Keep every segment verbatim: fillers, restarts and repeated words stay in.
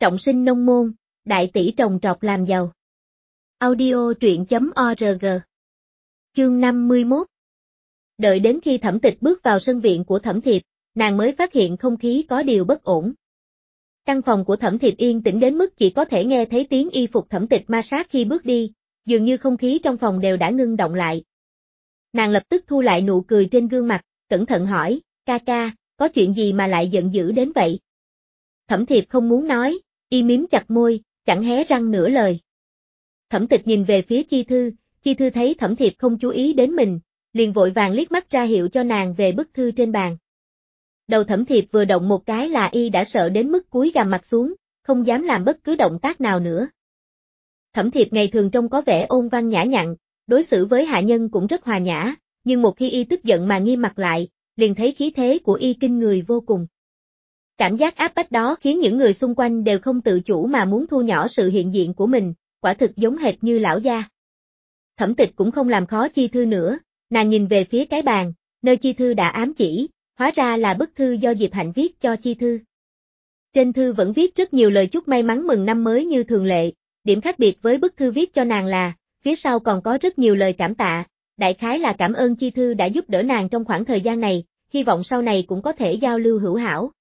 trọng sinh nông môn, đại tỷ trồng trọt làm giàu. Audio truyện chấm org. Chương năm mươi mốt. Đợi đến khi Thẩm Tịch bước vào sân viện của Thẩm Thiệp, nàng mới phát hiện không khí có điều bất ổn. Căn phòng của Thẩm Thiệp yên tĩnh đến mức chỉ có thể nghe thấy tiếng y phục Thẩm Tịch ma sát khi bước đi, dường như không khí trong phòng đều đã ngưng động lại. Nàng lập tức thu lại nụ cười trên gương mặt, cẩn thận hỏi, ca ca, có chuyện gì mà lại giận dữ đến vậy? Thẩm Thiệp không muốn nói, y miếm chặt môi, chẳng hé răng nửa lời. Thẩm Tịch nhìn về phía Chi Thư, Chi Thư thấy Thẩm Thiệp không chú ý đến mình, liền vội vàng liếc mắt ra hiệu cho nàng về bức thư trên bàn. Đầu Thẩm Thiệp vừa động một cái là y đã sợ đến mức cúi gằm mặt xuống, không dám làm bất cứ động tác nào nữa. Thẩm Thiệp ngày thường trông có vẻ ôn văn nhã nhặn, đối xử với hạ nhân cũng rất hòa nhã, nhưng một khi y tức giận mà nghiêm mặt lại, liền thấy khí thế của y kinh người vô cùng. Cảm giác áp bách đó khiến những người xung quanh đều không tự chủ mà muốn thu nhỏ sự hiện diện của mình, quả thực giống hệt như lão gia. Thẩm Tịch cũng không làm khó Chi Thư nữa, nàng nhìn về phía cái bàn, nơi Chi Thư đã ám chỉ, hóa ra là bức thư do Diệp Hạnh viết cho Chi Thư. Trên thư vẫn viết rất nhiều lời chúc may mắn mừng năm mới như thường lệ, điểm khác biệt với bức thư viết cho nàng là, phía sau còn có rất nhiều lời cảm tạ, đại khái là cảm ơn Chi Thư đã giúp đỡ nàng trong khoảng thời gian này, hy vọng sau này cũng có thể giao lưu hữu hảo.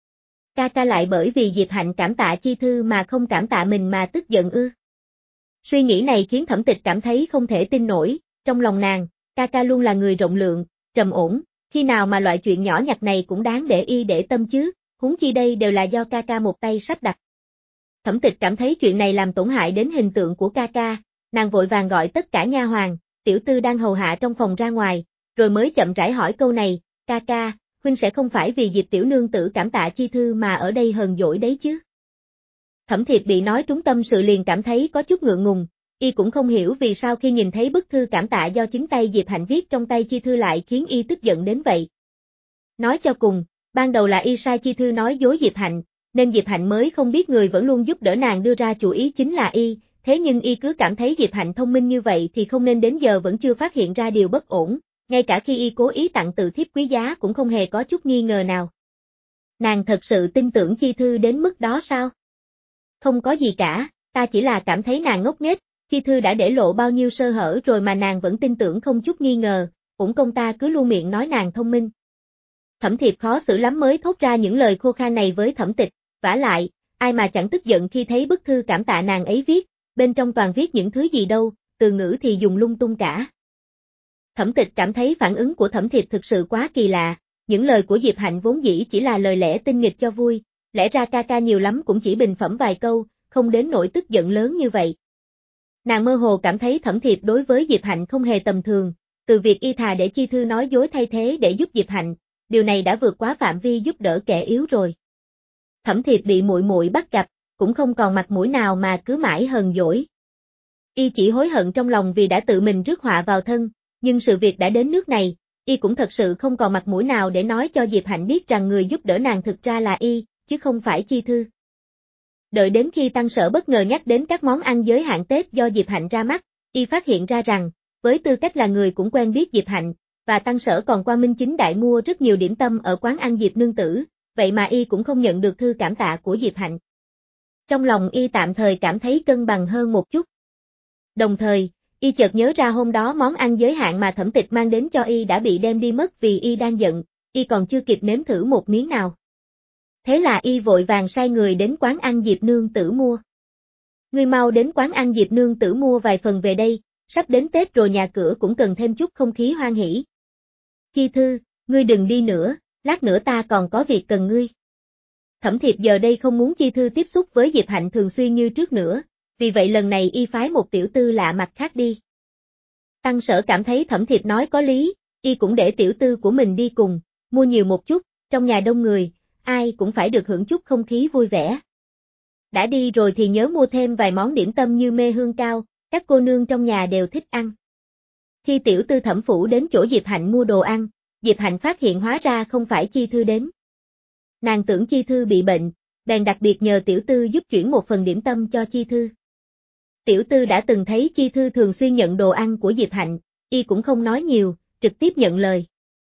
Ca ca lại bởi vì Diệp Hạnh cảm tạ Chi Thư mà không cảm tạ mình mà tức giận ư? Suy nghĩ này khiến Thẩm Tịch cảm thấy không thể tin nổi, trong lòng nàng, ca ca luôn là người rộng lượng, trầm ổn, khi nào mà loại chuyện nhỏ nhặt này cũng đáng để y để tâm chứ, huống chi đây đều là do ca ca một tay sắp đặt. Thẩm Tịch cảm thấy chuyện này làm tổn hại đến hình tượng của ca ca, nàng vội vàng gọi tất cả nha hoàn, tiểu tư đang hầu hạ trong phòng ra ngoài, rồi mới chậm rãi hỏi câu này, ca ca, huynh sẽ không phải vì Diệp tiểu nương tử cảm tạ Chi Thư mà ở đây hờn dỗi đấy chứ? Thẩm Thiệp bị nói trúng tâm sự liền cảm thấy có chút ngượng ngùng, y cũng không hiểu vì sao khi nhìn thấy bức thư cảm tạ do chính tay Diệp Hạnh viết trong tay Chi Thư lại khiến y tức giận đến vậy. Nói cho cùng, ban đầu là y sai Chi Thư nói dối Diệp Hạnh, nên Diệp Hạnh mới không biết người vẫn luôn giúp đỡ nàng đưa ra chủ ý chính là y, thế nhưng y cứ cảm thấy Diệp Hạnh thông minh như vậy thì không nên đến giờ vẫn chưa phát hiện ra điều bất ổn, ngay cả khi y cố ý tặng từ thiếp quý giá cũng không hề có chút nghi ngờ nào. Nàng thật sự tin tưởng Chi Thư đến mức đó sao? Không có gì cả, ta chỉ là cảm thấy nàng ngốc nghếch, Chi Thư đã để lộ bao nhiêu sơ hở rồi mà nàng vẫn tin tưởng không chút nghi ngờ, uổng công ta cứ luôn miệng nói nàng thông minh. Thẩm Thiệp khó xử lắm mới thốt ra những lời khô khan này với Thẩm Tịch, vả lại, ai mà chẳng tức giận khi thấy bức thư cảm tạ nàng ấy viết, bên trong toàn viết những thứ gì đâu, từ ngữ thì dùng lung tung cả. Thẩm Tịch cảm thấy phản ứng của Thẩm Thiệp thực sự quá kỳ lạ, những lời của Diệp Hạnh vốn dĩ chỉ là lời lẽ tinh nghịch cho vui, lẽ ra ca ca nhiều lắm cũng chỉ bình phẩm vài câu, không đến nỗi tức giận lớn như vậy. Nàng mơ hồ cảm thấy Thẩm Thiệp đối với Diệp Hạnh không hề tầm thường, từ việc y thà để Chi Thư nói dối thay thế để giúp Diệp Hạnh, điều này đã vượt quá phạm vi giúp đỡ kẻ yếu rồi. Thẩm Thiệp bị muội muội bắt gặp, cũng không còn mặt mũi nào mà cứ mãi hờn dỗi. Y chỉ hối hận trong lòng vì đã tự mình rước họa vào thân, nhưng sự việc đã đến nước này, y cũng thật sự không còn mặt mũi nào để nói cho Diệp Hạnh biết rằng người giúp đỡ nàng thực ra là y, chứ không phải Chi Thư. Đợi đến khi Tăng Sở bất ngờ nhắc đến các món ăn giới hạn Tết do Diệp Hạnh ra mắt, y phát hiện ra rằng, với tư cách là người cũng quen biết Diệp Hạnh, và Tăng Sở còn qua Minh Chính Đại mua rất nhiều điểm tâm ở quán ăn Diệp nương tử, vậy mà y cũng không nhận được thư cảm tạ của Diệp Hạnh. Trong lòng y tạm thời cảm thấy cân bằng hơn một chút. Đồng thời, y chợt nhớ ra hôm đó món ăn giới hạn mà Thẩm Tịch mang đến cho y đã bị đem đi mất vì y đang giận, y còn chưa kịp nếm thử một miếng nào. Thế là y vội vàng sai người đến quán ăn Diệp nương tử mua. Ngươi mau đến quán ăn Diệp nương tử mua vài phần về đây, sắp đến Tết rồi nhà cửa cũng cần thêm chút không khí hoan hỉ. Chi Thư, ngươi đừng đi nữa, lát nữa ta còn có việc cần ngươi. Thẩm Thiệp giờ đây không muốn Chi Thư tiếp xúc với Diệp Hạnh thường xuyên như trước nữa, vì vậy lần này y phái một tiểu tư lạ mặt khác đi. Tăng Sở cảm thấy Thẩm Thiệp nói có lý, y cũng để tiểu tư của mình đi cùng, mua nhiều một chút, trong nhà đông người, ai cũng phải được hưởng chút không khí vui vẻ. Đã đi rồi thì nhớ mua thêm vài món điểm tâm như mê hương cao, các cô nương trong nhà đều thích ăn. Khi tiểu tư Thẩm phủ đến chỗ Diệp Hạnh mua đồ ăn, Diệp Hạnh phát hiện hóa ra không phải Chi Thư đến. Nàng tưởng Chi Thư bị bệnh, bèn đặc biệt nhờ tiểu tư giúp chuyển một phần điểm tâm cho Chi Thư. Tiểu tư đã từng thấy Chi Thư thường xuyên nhận đồ ăn của Diệp Hạnh, y cũng không nói nhiều, trực tiếp nhận lời.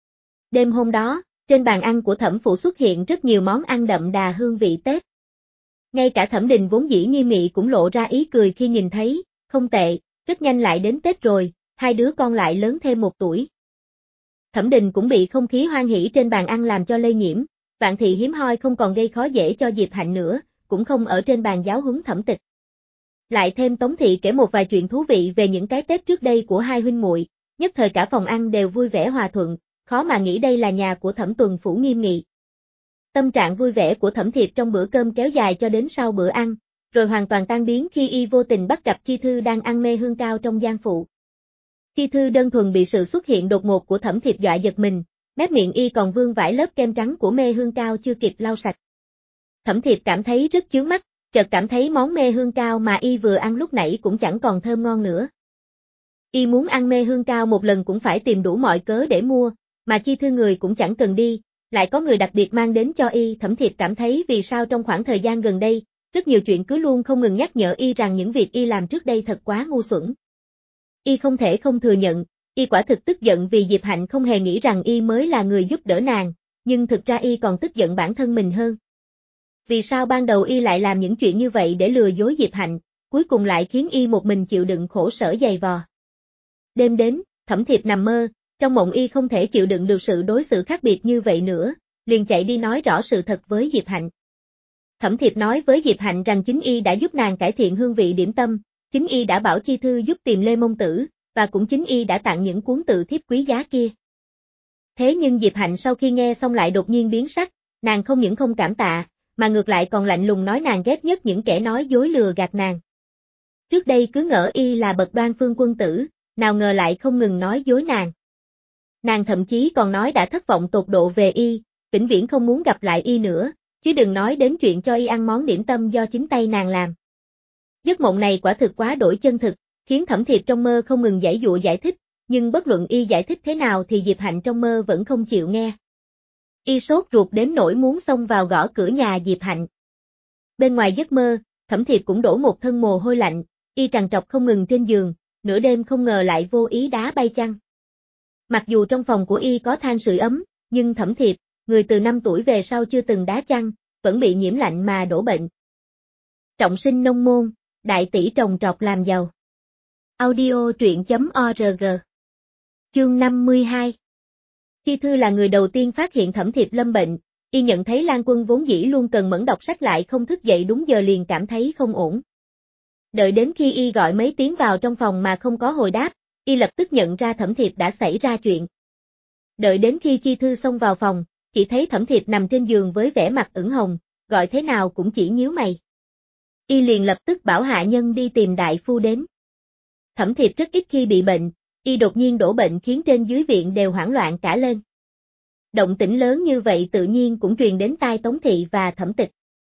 Đêm hôm đó, trên bàn ăn của Thẩm phủ xuất hiện rất nhiều món ăn đậm đà hương vị Tết. Ngay cả Thẩm Đình vốn dĩ nghiêm nghị cũng lộ ra ý cười khi nhìn thấy, không tệ, rất nhanh lại đến Tết rồi, hai đứa con lại lớn thêm một tuổi. Thẩm Đình cũng bị không khí hoan hỉ trên bàn ăn làm cho lây nhiễm, Vạn Thị hiếm hoi không còn gây khó dễ cho Diệp Hạnh nữa, cũng không ở trên bàn giáo huấn Thẩm Tịch. Lại thêm Tống Thị kể một vài chuyện thú vị về những cái Tết trước đây của hai huynh muội, nhất thời cả phòng ăn đều vui vẻ hòa thuận, khó mà nghĩ đây là nhà của Thẩm Tuần Phủ nghiêm nghị. Tâm trạng vui vẻ của Thẩm Thiệp trong bữa cơm kéo dài cho đến sau bữa ăn, rồi hoàn toàn tan biến khi y vô tình bắt gặp Chi Thư đang ăn mê hương cao trong gian phụ. Chi Thư đơn thuần bị sự xuất hiện đột ngột của Thẩm Thiệp dọa giật mình, mép miệng y còn vương vãi lớp kem trắng của mê hương cao chưa kịp lau sạch. Thẩm Thiệp cảm thấy rất chướng mắt, chợt cảm thấy món mê hương cao mà y vừa ăn lúc nãy cũng chẳng còn thơm ngon nữa. Y muốn ăn mê hương cao một lần cũng phải tìm đủ mọi cớ để mua, mà Chi Thư người cũng chẳng cần đi, lại có người đặc biệt mang đến cho y. Thẩm Thiệp cảm thấy vì sao trong khoảng thời gian gần đây, rất nhiều chuyện cứ luôn không ngừng nhắc nhở y rằng những việc y làm trước đây thật quá ngu xuẩn. Y không thể không thừa nhận, y quả thực tức giận vì Diệp Hạnh không hề nghĩ rằng y mới là người giúp đỡ nàng, nhưng thực ra y còn tức giận bản thân mình hơn. Vì sao ban đầu y lại làm những chuyện như vậy để lừa dối Diệp Hạnh, cuối cùng lại khiến y một mình chịu đựng khổ sở dày vò. Đêm đến, Thẩm Thiệp nằm mơ, trong mộng y không thể chịu đựng được sự đối xử khác biệt như vậy nữa, liền chạy đi nói rõ sự thật với Diệp Hạnh. Thẩm Thiệp nói với Diệp Hạnh rằng chính y đã giúp nàng cải thiện hương vị điểm tâm, chính y đã bảo Chi Thư giúp tìm Lê Mông Tử, và cũng chính y đã tặng những cuốn tự thiếp quý giá kia. Thế nhưng Diệp Hạnh sau khi nghe xong lại đột nhiên biến sắc, nàng không những không cảm tạ, mà ngược lại còn lạnh lùng nói nàng ghét nhất những kẻ nói dối lừa gạt nàng. Trước đây cứ ngỡ y là bậc đoan phương quân tử, nào ngờ lại không ngừng nói dối nàng. Nàng thậm chí còn nói đã thất vọng tột độ về y, vĩnh viễn không muốn gặp lại y nữa, chứ đừng nói đến chuyện cho y ăn món điểm tâm do chính tay nàng làm. Giấc mộng này quả thực quá đổi chân thực, khiến Thẩm Thiệp trong mơ không ngừng giãy giụa giải thích, nhưng bất luận y giải thích thế nào thì Diệp Hạnh trong mơ vẫn không chịu nghe. Y sốt ruột đến nỗi muốn xông vào gõ cửa nhà Diệp Hạnh. Bên ngoài giấc mơ, Thẩm Thiệp cũng đổ một thân mồ hôi lạnh, y trằn trọc không ngừng trên giường, nửa đêm không ngờ lại vô ý đá bay chăn. Mặc dù trong phòng của y có than sưởi ấm, nhưng Thẩm Thiệp, người từ năm tuổi về sau chưa từng đá chăn, vẫn bị nhiễm lạnh mà đổ bệnh. Trọng sinh nông môn, đại tỷ trồng trọt làm giàu. Audio truyện chấm org. Chương năm mươi hai. Chi Thư là người đầu tiên phát hiện Thẩm Thiệp lâm bệnh, y nhận thấy Lan Quân vốn dĩ luôn cần mẫn đọc sách lại không thức dậy đúng giờ liền cảm thấy không ổn. Đợi đến khi y gọi mấy tiếng vào trong phòng mà không có hồi đáp, y lập tức nhận ra Thẩm Thiệp đã xảy ra chuyện. Đợi đến khi Chi Thư xông vào phòng, chỉ thấy Thẩm Thiệp nằm trên giường với vẻ mặt ửng hồng, gọi thế nào cũng chỉ nhíu mày. Y liền lập tức bảo hạ nhân đi tìm đại phu đến. Thẩm Thiệp rất ít khi bị bệnh, y đột nhiên đổ bệnh khiến trên dưới viện đều hoảng loạn cả lên. Động tĩnh lớn như vậy tự nhiên cũng truyền đến tai Tống Thị và Thẩm Tịch.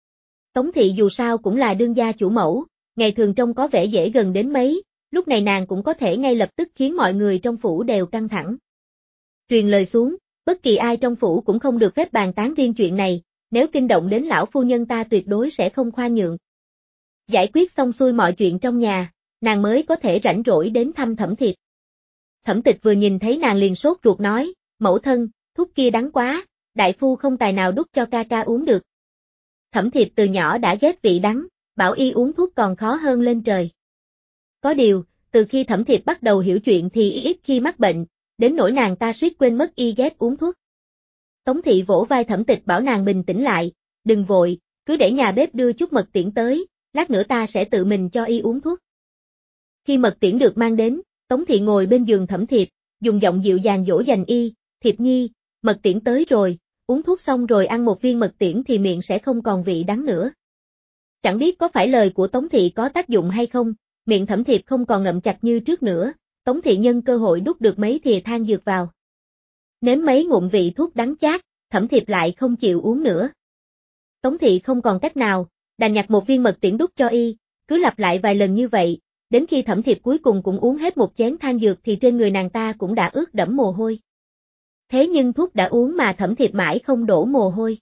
Tống Thị dù sao cũng là đương gia chủ mẫu, ngày thường trông có vẻ dễ gần đến mấy, lúc này nàng cũng có thể ngay lập tức khiến mọi người trong phủ đều căng thẳng. Truyền lời xuống, bất kỳ ai trong phủ cũng không được phép bàn tán riêng chuyện này, nếu kinh động đến lão phu nhân ta tuyệt đối sẽ không khoan nhượng. Giải quyết xong xuôi mọi chuyện trong nhà, nàng mới có thể rảnh rỗi đến thăm Thẩm Thiệp. Thẩm Tịch vừa nhìn thấy nàng liền sốt ruột nói, mẫu thân, thuốc kia đắng quá, đại phu không tài nào đút cho ca ca uống được. Thẩm Thiệp từ nhỏ đã ghét vị đắng, bảo y uống thuốc còn khó hơn lên trời. Có điều, từ khi Thẩm Thiệp bắt đầu hiểu chuyện thì y ít khi mắc bệnh, đến nỗi nàng ta suýt quên mất y ghét uống thuốc. Tống Thị vỗ vai Thẩm Tịch bảo nàng bình tĩnh lại, đừng vội, cứ để nhà bếp đưa chút mật tiễn tới, lát nữa ta sẽ tự mình cho y uống thuốc. Khi mật tiễn được mang đến, Tống Thị ngồi bên giường Thẩm Thiệp, dùng giọng dịu dàng dỗ dành y, Thiệp nhi, mật tiễn tới rồi, uống thuốc xong rồi ăn một viên mật tiễn thì miệng sẽ không còn vị đắng nữa. Chẳng biết có phải lời của Tống Thị có tác dụng hay không, miệng Thẩm Thiệp không còn ngậm chặt như trước nữa, Tống Thị nhân cơ hội đút được mấy thìa than dược vào. Nếm mấy ngụm vị thuốc đắng chát, Thẩm Thiệp lại không chịu uống nữa. Tống Thị không còn cách nào, đành nhặt một viên mật tiễn đút cho y, cứ lặp lại vài lần như vậy, đến khi Thẩm Thiệp cuối cùng cũng uống hết một chén than dược thì trên người nàng ta cũng đã ướt đẫm mồ hôi. Thế nhưng thuốc đã uống mà Thẩm Thiệp mãi không đổ mồ hôi.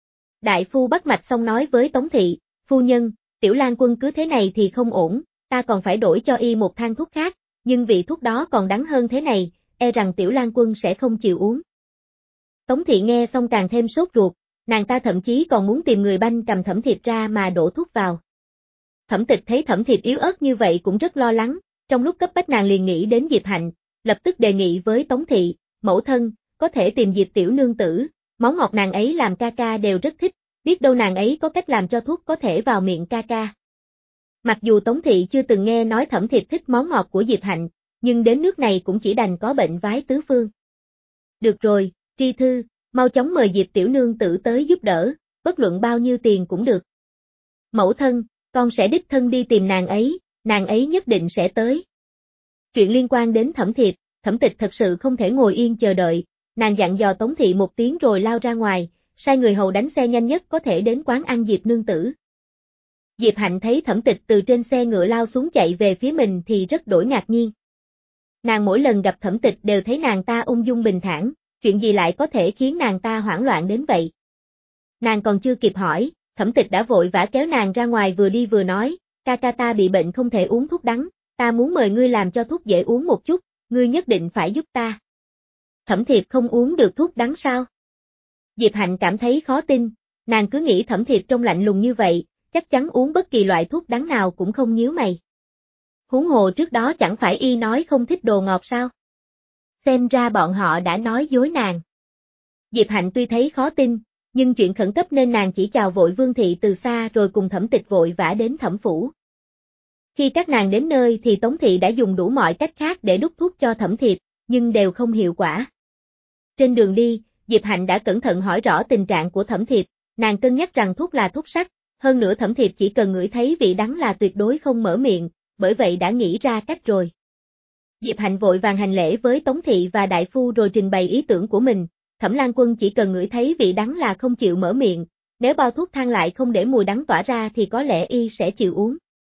Đại phu bắt mạch xong nói với Tống Thị, phu nhân, Tiểu Lan Quân cứ thế này thì không ổn, ta còn phải đổi cho y một thang thuốc khác, nhưng vị thuốc đó còn đắng hơn thế này, e rằng Tiểu Lan Quân sẽ không chịu uống. Tống Thị nghe xong càng thêm sốt ruột, Nàng ta thậm chí còn muốn tìm người banh cầm Thẩm Thiệp ra mà đổ thuốc vào. Thẩm Tịch thấy Thẩm Thiệp yếu ớt như vậy cũng rất lo lắng, trong lúc cấp bách nàng liền nghĩ đến Diệp Hạnh, lập tức đề nghị với Tống Thị, mẫu thân, có thể tìm Diệp tiểu nương tử, món ngọt nàng ấy làm ca ca đều rất thích, biết đâu nàng ấy có cách làm cho thuốc có thể vào miệng ca ca. Mặc dù Tống Thị chưa từng nghe nói Thẩm Thiệp thích món ngọt của Diệp Hạnh, nhưng đến nước này cũng chỉ đành có bệnh vái tứ phương. Được rồi, Tri Thư, mau chóng mời Diệp tiểu nương tử tới giúp đỡ, bất luận bao nhiêu tiền cũng được. Mẫu thân, con sẽ đích thân đi tìm nàng ấy, nàng ấy nhất định sẽ tới. Chuyện liên quan đến Thẩm Thiệp, Thẩm Tịch thật sự không thể ngồi yên chờ đợi, nàng dặn dò Tống Thị một tiếng rồi lao ra ngoài, sai người hầu đánh xe nhanh nhất có thể đến quán ăn Diệp nương tử. Diệp Hạnh thấy Thẩm Tịch từ trên xe ngựa lao xuống chạy về phía mình thì rất đổi ngạc nhiên. Nàng mỗi lần gặp Thẩm Tịch đều thấy nàng ta ung dung bình thản, chuyện gì lại có thể khiến nàng ta hoảng loạn đến vậy. Nàng còn chưa kịp hỏi, Thẩm Tịch đã vội vã kéo nàng ra ngoài vừa đi vừa nói, ca ca ta bị bệnh không thể uống thuốc đắng, ta muốn mời ngươi làm cho thuốc dễ uống một chút, ngươi nhất định phải giúp ta. Thẩm Thiệp không uống được thuốc đắng sao? Diệp Hạnh cảm thấy khó tin, nàng cứ nghĩ Thẩm Thiệp trông lạnh lùng như vậy, chắc chắn uống bất kỳ loại thuốc đắng nào cũng không nhíu mày. Huống hồ trước đó chẳng phải y nói không thích đồ ngọt sao? Xem ra bọn họ đã nói dối nàng. Diệp Hạnh tuy thấy khó tin, nhưng chuyện khẩn cấp nên nàng chỉ chào vội Vương Thị từ xa rồi cùng Thẩm Tịch vội vã đến Thẩm phủ. Khi các nàng đến nơi thì Tống Thị đã dùng đủ mọi cách khác để đút thuốc cho Thẩm Thiệp, nhưng đều không hiệu quả. Trên đường đi, Diệp Hạnh đã cẩn thận hỏi rõ tình trạng của Thẩm Thiệp, nàng cân nhắc rằng thuốc là thuốc sắc, hơn nữa Thẩm Thiệp chỉ cần ngửi thấy vị đắng là tuyệt đối không mở miệng, bởi vậy đã nghĩ ra cách rồi. Diệp Hạnh vội vàng hành lễ với Tống Thị và Đại Phu rồi trình bày ý tưởng của mình, Thẩm Lan Quân chỉ cần ngửi thấy vị đắng là không chịu mở miệng, nếu bao thuốc thang lại không để mùi đắng tỏa ra thì có lẽ y sẽ chịu uống.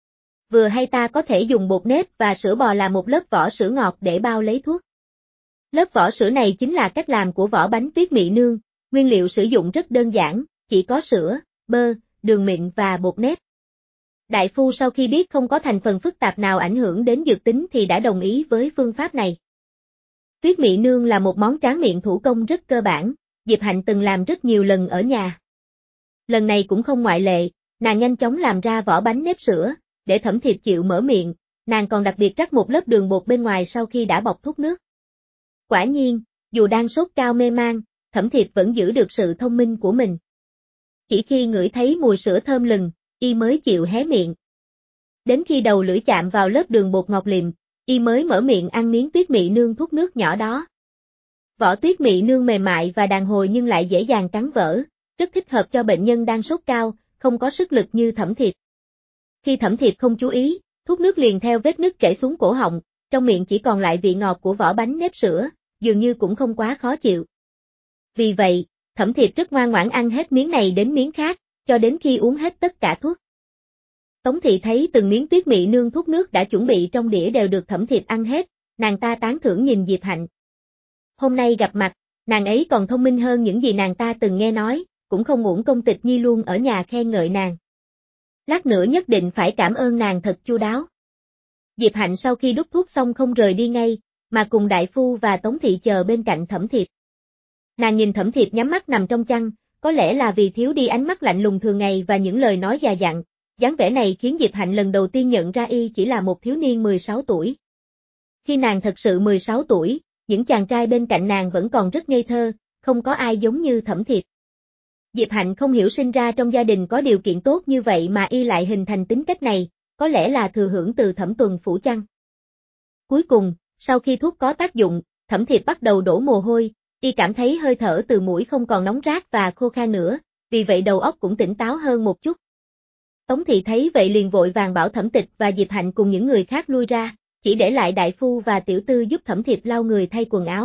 Vừa hay ta có thể dùng bột nếp và sữa bò làm một lớp vỏ sữa ngọt để bao lấy thuốc. Lớp vỏ sữa này chính là cách làm của vỏ bánh tuyết mị nương, nguyên liệu sử dụng rất đơn giản, chỉ có sữa, bơ, đường mịn và bột nếp. Đại Phu sau khi biết không có thành phần phức tạp nào ảnh hưởng đến dược tính thì đã đồng ý với phương pháp này. Tuyết mị nương là một món tráng miệng thủ công rất cơ bản, Diệp Hạnh từng làm rất nhiều lần ở nhà. Lần này cũng không ngoại lệ, nàng nhanh chóng làm ra vỏ bánh nếp sữa, để Thẩm Thiệp chịu mở miệng, nàng còn đặc biệt rắc một lớp đường bột bên ngoài sau khi đã bọc thuốc nước. Quả nhiên, dù đang sốt cao mê man, Thẩm Thiệp vẫn giữ được sự thông minh của mình. Chỉ khi ngửi thấy mùi sữa thơm lừng, y mới chịu hé miệng. Đến khi đầu lưỡi chạm vào lớp đường bột ngọt liệm, y mới mở miệng ăn miếng tuyết mị nương thuốc nước nhỏ đó. Vỏ tuyết mị nương mềm mại và đàn hồi nhưng lại dễ dàng cắn vỡ, rất thích hợp cho bệnh nhân đang sốt cao, không có sức lực như Thẩm Thiệp. Khi Thẩm Thiệp không chú ý, thuốc nước liền theo vết nứt chảy xuống cổ họng, trong miệng chỉ còn lại vị ngọt của vỏ bánh nếp sữa, dường như cũng không quá khó chịu. Vì vậy, Thẩm Thiệp rất ngoan ngoãn ăn hết miếng này đến miếng khác, cho đến khi uống hết tất cả thuốc. Tống Thị thấy từng miếng tuyết mị nương thuốc nước đã chuẩn bị trong đĩa đều được Thẩm Thiệp ăn hết, nàng ta tán thưởng nhìn Diệp Hạnh. Hôm nay gặp mặt, nàng ấy còn thông minh hơn những gì nàng ta từng nghe nói, cũng không uổng công Tịch Nhi luôn ở nhà khen ngợi nàng. Lát nữa nhất định phải cảm ơn nàng thật chu đáo. Diệp Hạnh sau khi đút thuốc xong không rời đi ngay, mà cùng Đại Phu và Tống Thị chờ bên cạnh Thẩm Thiệp. Nàng nhìn Thẩm Thiệp nhắm mắt nằm trong chăn, có lẽ là vì thiếu đi ánh mắt lạnh lùng thường ngày và những lời nói già dặn, dáng vẻ này khiến Diệp Hạnh lần đầu tiên nhận ra y chỉ là một thiếu niên mười sáu tuổi. Khi nàng thật sự mười sáu tuổi, những chàng trai bên cạnh nàng vẫn còn rất ngây thơ, không có ai giống như Thẩm Thiệp. Diệp Hạnh không hiểu sinh ra trong gia đình có điều kiện tốt như vậy mà y lại hình thành tính cách này, có lẽ là thừa hưởng từ Thẩm Tuần phủ chăng. Cuối cùng, sau khi thuốc có tác dụng, Thẩm Thiệp bắt đầu đổ mồ hôi, y cảm thấy hơi thở từ mũi không còn nóng rát và khô khan nữa, vì vậy đầu óc cũng tỉnh táo hơn một chút. Tống Thị thấy vậy liền vội vàng bảo Thẩm Tịch và Diệp Hạnh cùng những người khác lui ra, chỉ để lại Đại Phu và Tiểu Tư giúp Thẩm Thiệp lau người thay quần áo.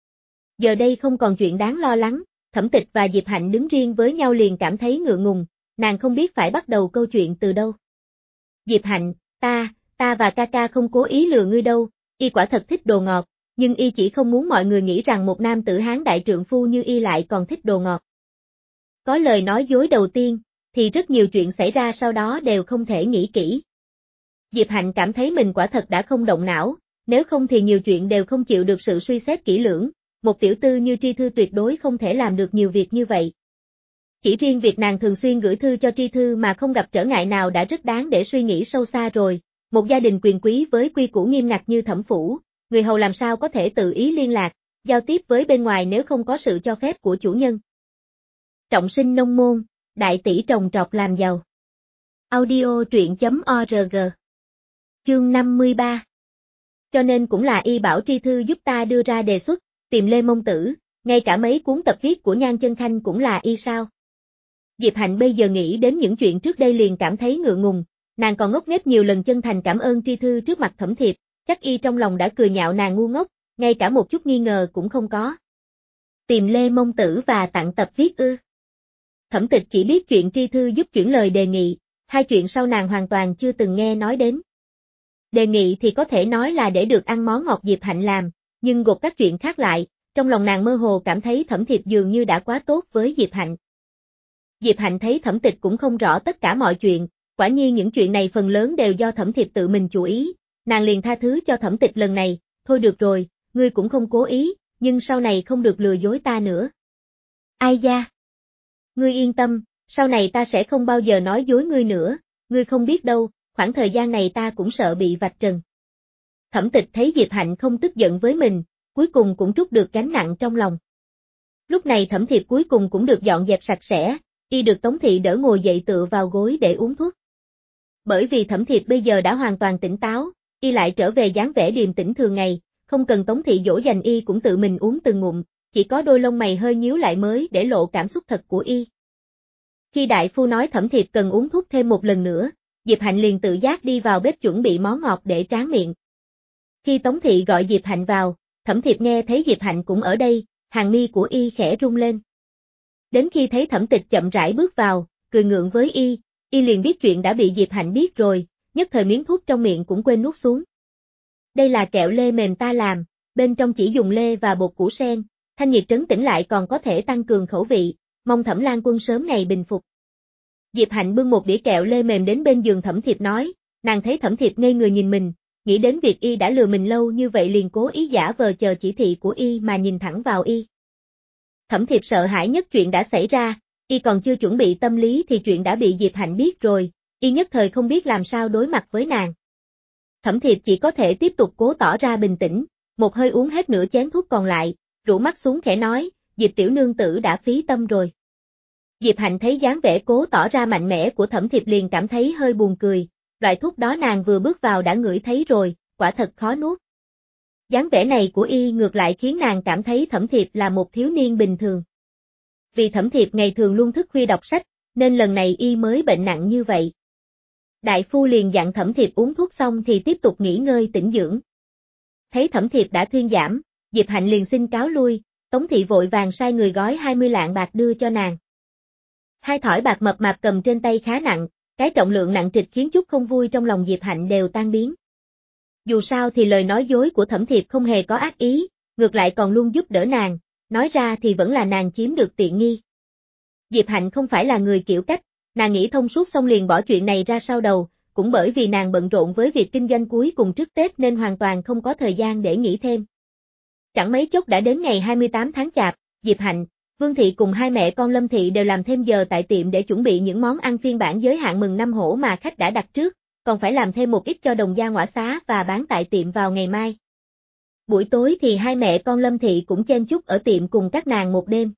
Giờ đây không còn chuyện đáng lo lắng, Thẩm Tịch và Diệp Hạnh đứng riêng với nhau liền cảm thấy ngượng ngùng, nàng không biết phải bắt đầu câu chuyện từ đâu. Diệp Hạnh, ta, ta và ca ca không cố ý lừa ngươi đâu, y quả thật thích đồ ngọt, nhưng y chỉ không muốn mọi người nghĩ rằng một nam tử Hán đại trượng phu như y lại còn thích đồ ngọt. Có lời nói dối đầu tiên, thì rất nhiều chuyện xảy ra sau đó đều không thể nghĩ kỹ. Diệp Hạnh cảm thấy mình quả thật đã không động não, nếu không thì nhiều chuyện đều không chịu được sự suy xét kỹ lưỡng, một tiểu tư như Tri Thư tuyệt đối không thể làm được nhiều việc như vậy. Chỉ riêng việc nàng thường xuyên gửi thư cho Tri Thư mà không gặp trở ngại nào đã rất đáng để suy nghĩ sâu xa rồi. Một gia đình quyền quý với quy củ nghiêm ngặt như Thẩm phủ, người hầu làm sao có thể tự ý liên lạc, giao tiếp với bên ngoài nếu không có sự cho phép của chủ nhân. Trọng sinh nông môn, đại tỷ trồng trọt làm giàu. Audio truyện chấm org. Chương năm mươi ba. Cho nên cũng là y bảo Tri Thư giúp ta đưa ra đề xuất, tìm Lê Mông Tử, ngay cả mấy cuốn tập viết của Nhan Chân Khanh cũng là y sao. Diệp Hạnh bây giờ nghĩ đến những chuyện trước đây liền cảm thấy ngượng ngùng, nàng còn ngốc nghếch nhiều lần chân thành cảm ơn Tri Thư trước mặt Thẩm Thiệp, chắc y trong lòng đã cười nhạo nàng ngu ngốc, ngay cả một chút nghi ngờ cũng không có. Tìm Lê Mông Tử và tặng tập viết ư? Thẩm Tịch chỉ biết chuyện Tri Thư giúp chuyển lời đề nghị, hai chuyện sau nàng hoàn toàn chưa từng nghe nói đến. Đề nghị thì có thể nói là để được ăn món ngọt Diệp Hạnh làm, nhưng gộp các chuyện khác lại, trong lòng nàng mơ hồ cảm thấy Thẩm Thiệp dường như đã quá tốt với Diệp Hạnh. Diệp Hạnh thấy Thẩm Tịch cũng không rõ tất cả mọi chuyện, quả nhiên những chuyện này phần lớn đều do Thẩm Thiệp tự mình chủ ý, nàng liền tha thứ cho Thẩm Tịch lần này, thôi được rồi, ngươi cũng không cố ý, nhưng sau này không được lừa dối ta nữa. Ai da? Ngươi yên tâm, sau này ta sẽ không bao giờ nói dối ngươi nữa, ngươi không biết đâu, khoảng thời gian này ta cũng sợ bị vạch trần. Thẩm Tịch thấy Diệp Hạnh không tức giận với mình, cuối cùng cũng trút được gánh nặng trong lòng. Lúc này Thẩm Thiệp cuối cùng cũng được dọn dẹp sạch sẽ, y được Tống Thị đỡ ngồi dậy tựa vào gối để uống thuốc. Bởi vì Thẩm Thiệp bây giờ đã hoàn toàn tỉnh táo, y lại trở về dáng vẻ điềm tĩnh thường ngày, không cần Tống Thị dỗ dành y cũng tự mình uống từng ngụm, chỉ có đôi lông mày hơi nhíu lại mới để lộ cảm xúc thật của y. Khi đại phu nói Thẩm Thiệp cần uống thuốc thêm một lần nữa, Diệp Hạnh liền tự giác đi vào bếp chuẩn bị món ngọt để tráng miệng. Khi Tống Thị gọi Diệp Hạnh vào, Thẩm Thiệp nghe thấy Diệp Hạnh cũng ở đây, hàng mi của y khẽ rung lên. Đến khi thấy Thẩm Tịch chậm rãi bước vào, cười ngượng với y, y liền biết chuyện đã bị Diệp Hạnh biết rồi, nhất thời miếng thuốc trong miệng cũng quên nuốt xuống. Đây là kẹo lê mềm ta làm, bên trong chỉ dùng lê và bột củ sen, thanh nhiệt trấn tĩnh lại còn có thể tăng cường khẩu vị, mong Thẩm Lan Quân sớm ngày bình phục. Diệp Hạnh bưng một đĩa kẹo lê mềm đến bên giường Thẩm Thiệp nói, nàng thấy Thẩm Thiệp ngây người nhìn mình, nghĩ đến việc y đã lừa mình lâu như vậy liền cố ý giả vờ chờ chỉ thị của y mà nhìn thẳng vào y. Thẩm Thiệp sợ hãi nhất chuyện đã xảy ra, y còn chưa chuẩn bị tâm lý thì chuyện đã bị Diệp Hạnh biết rồi, y nhất thời không biết làm sao đối mặt với nàng. Thẩm Thiệp chỉ có thể tiếp tục cố tỏ ra bình tĩnh, một hơi uống hết nửa chén thuốc còn lại, rũ mắt xuống khẽ nói, Diệp tiểu nương tử đã phí tâm rồi. Diệp Hạnh thấy dáng vẻ cố tỏ ra mạnh mẽ của Thẩm Thiệp liền cảm thấy hơi buồn cười, loại thuốc đó nàng vừa bước vào đã ngửi thấy rồi, quả thật khó nuốt. Dáng vẻ này của y ngược lại khiến nàng cảm thấy Thẩm Thiệp là một thiếu niên bình thường. Vì Thẩm Thiệp ngày thường luôn thức khuya đọc sách, nên lần này y mới bệnh nặng như vậy. Đại phu liền dặn Thẩm Thiệp uống thuốc xong thì tiếp tục nghỉ ngơi tĩnh dưỡng. Thấy Thẩm Thiệp đã thuyên giảm, Diệp Hạnh liền xin cáo lui, Tống Thị vội vàng sai người gói hai mươi lạng bạc đưa cho nàng. Hai thỏi bạc mập mạp cầm trên tay khá nặng, cái trọng lượng nặng trịch khiến chút không vui trong lòng Diệp Hạnh đều tan biến. Dù sao thì lời nói dối của Thẩm Thiệp không hề có ác ý, ngược lại còn luôn giúp đỡ nàng, nói ra thì vẫn là nàng chiếm được tiện nghi. Diệp Hạnh không phải là người kiểu cách, nàng nghĩ thông suốt xong liền bỏ chuyện này ra sau đầu, cũng bởi vì nàng bận rộn với việc kinh doanh cuối cùng trước Tết nên hoàn toàn không có thời gian để nghĩ thêm. Chẳng mấy chốc đã đến ngày hai mươi tám tháng Chạp, Diệp Hạnh, Vương Thị cùng hai mẹ con Lâm Thị đều làm thêm giờ tại tiệm để chuẩn bị những món ăn phiên bản giới hạn mừng năm hổ mà khách đã đặt trước, còn phải làm thêm một ít cho đồng gia ngõa xá và bán tại tiệm vào ngày mai. Buổi tối thì hai mẹ con Lâm Thị cũng chen chúc ở tiệm cùng các nàng một đêm.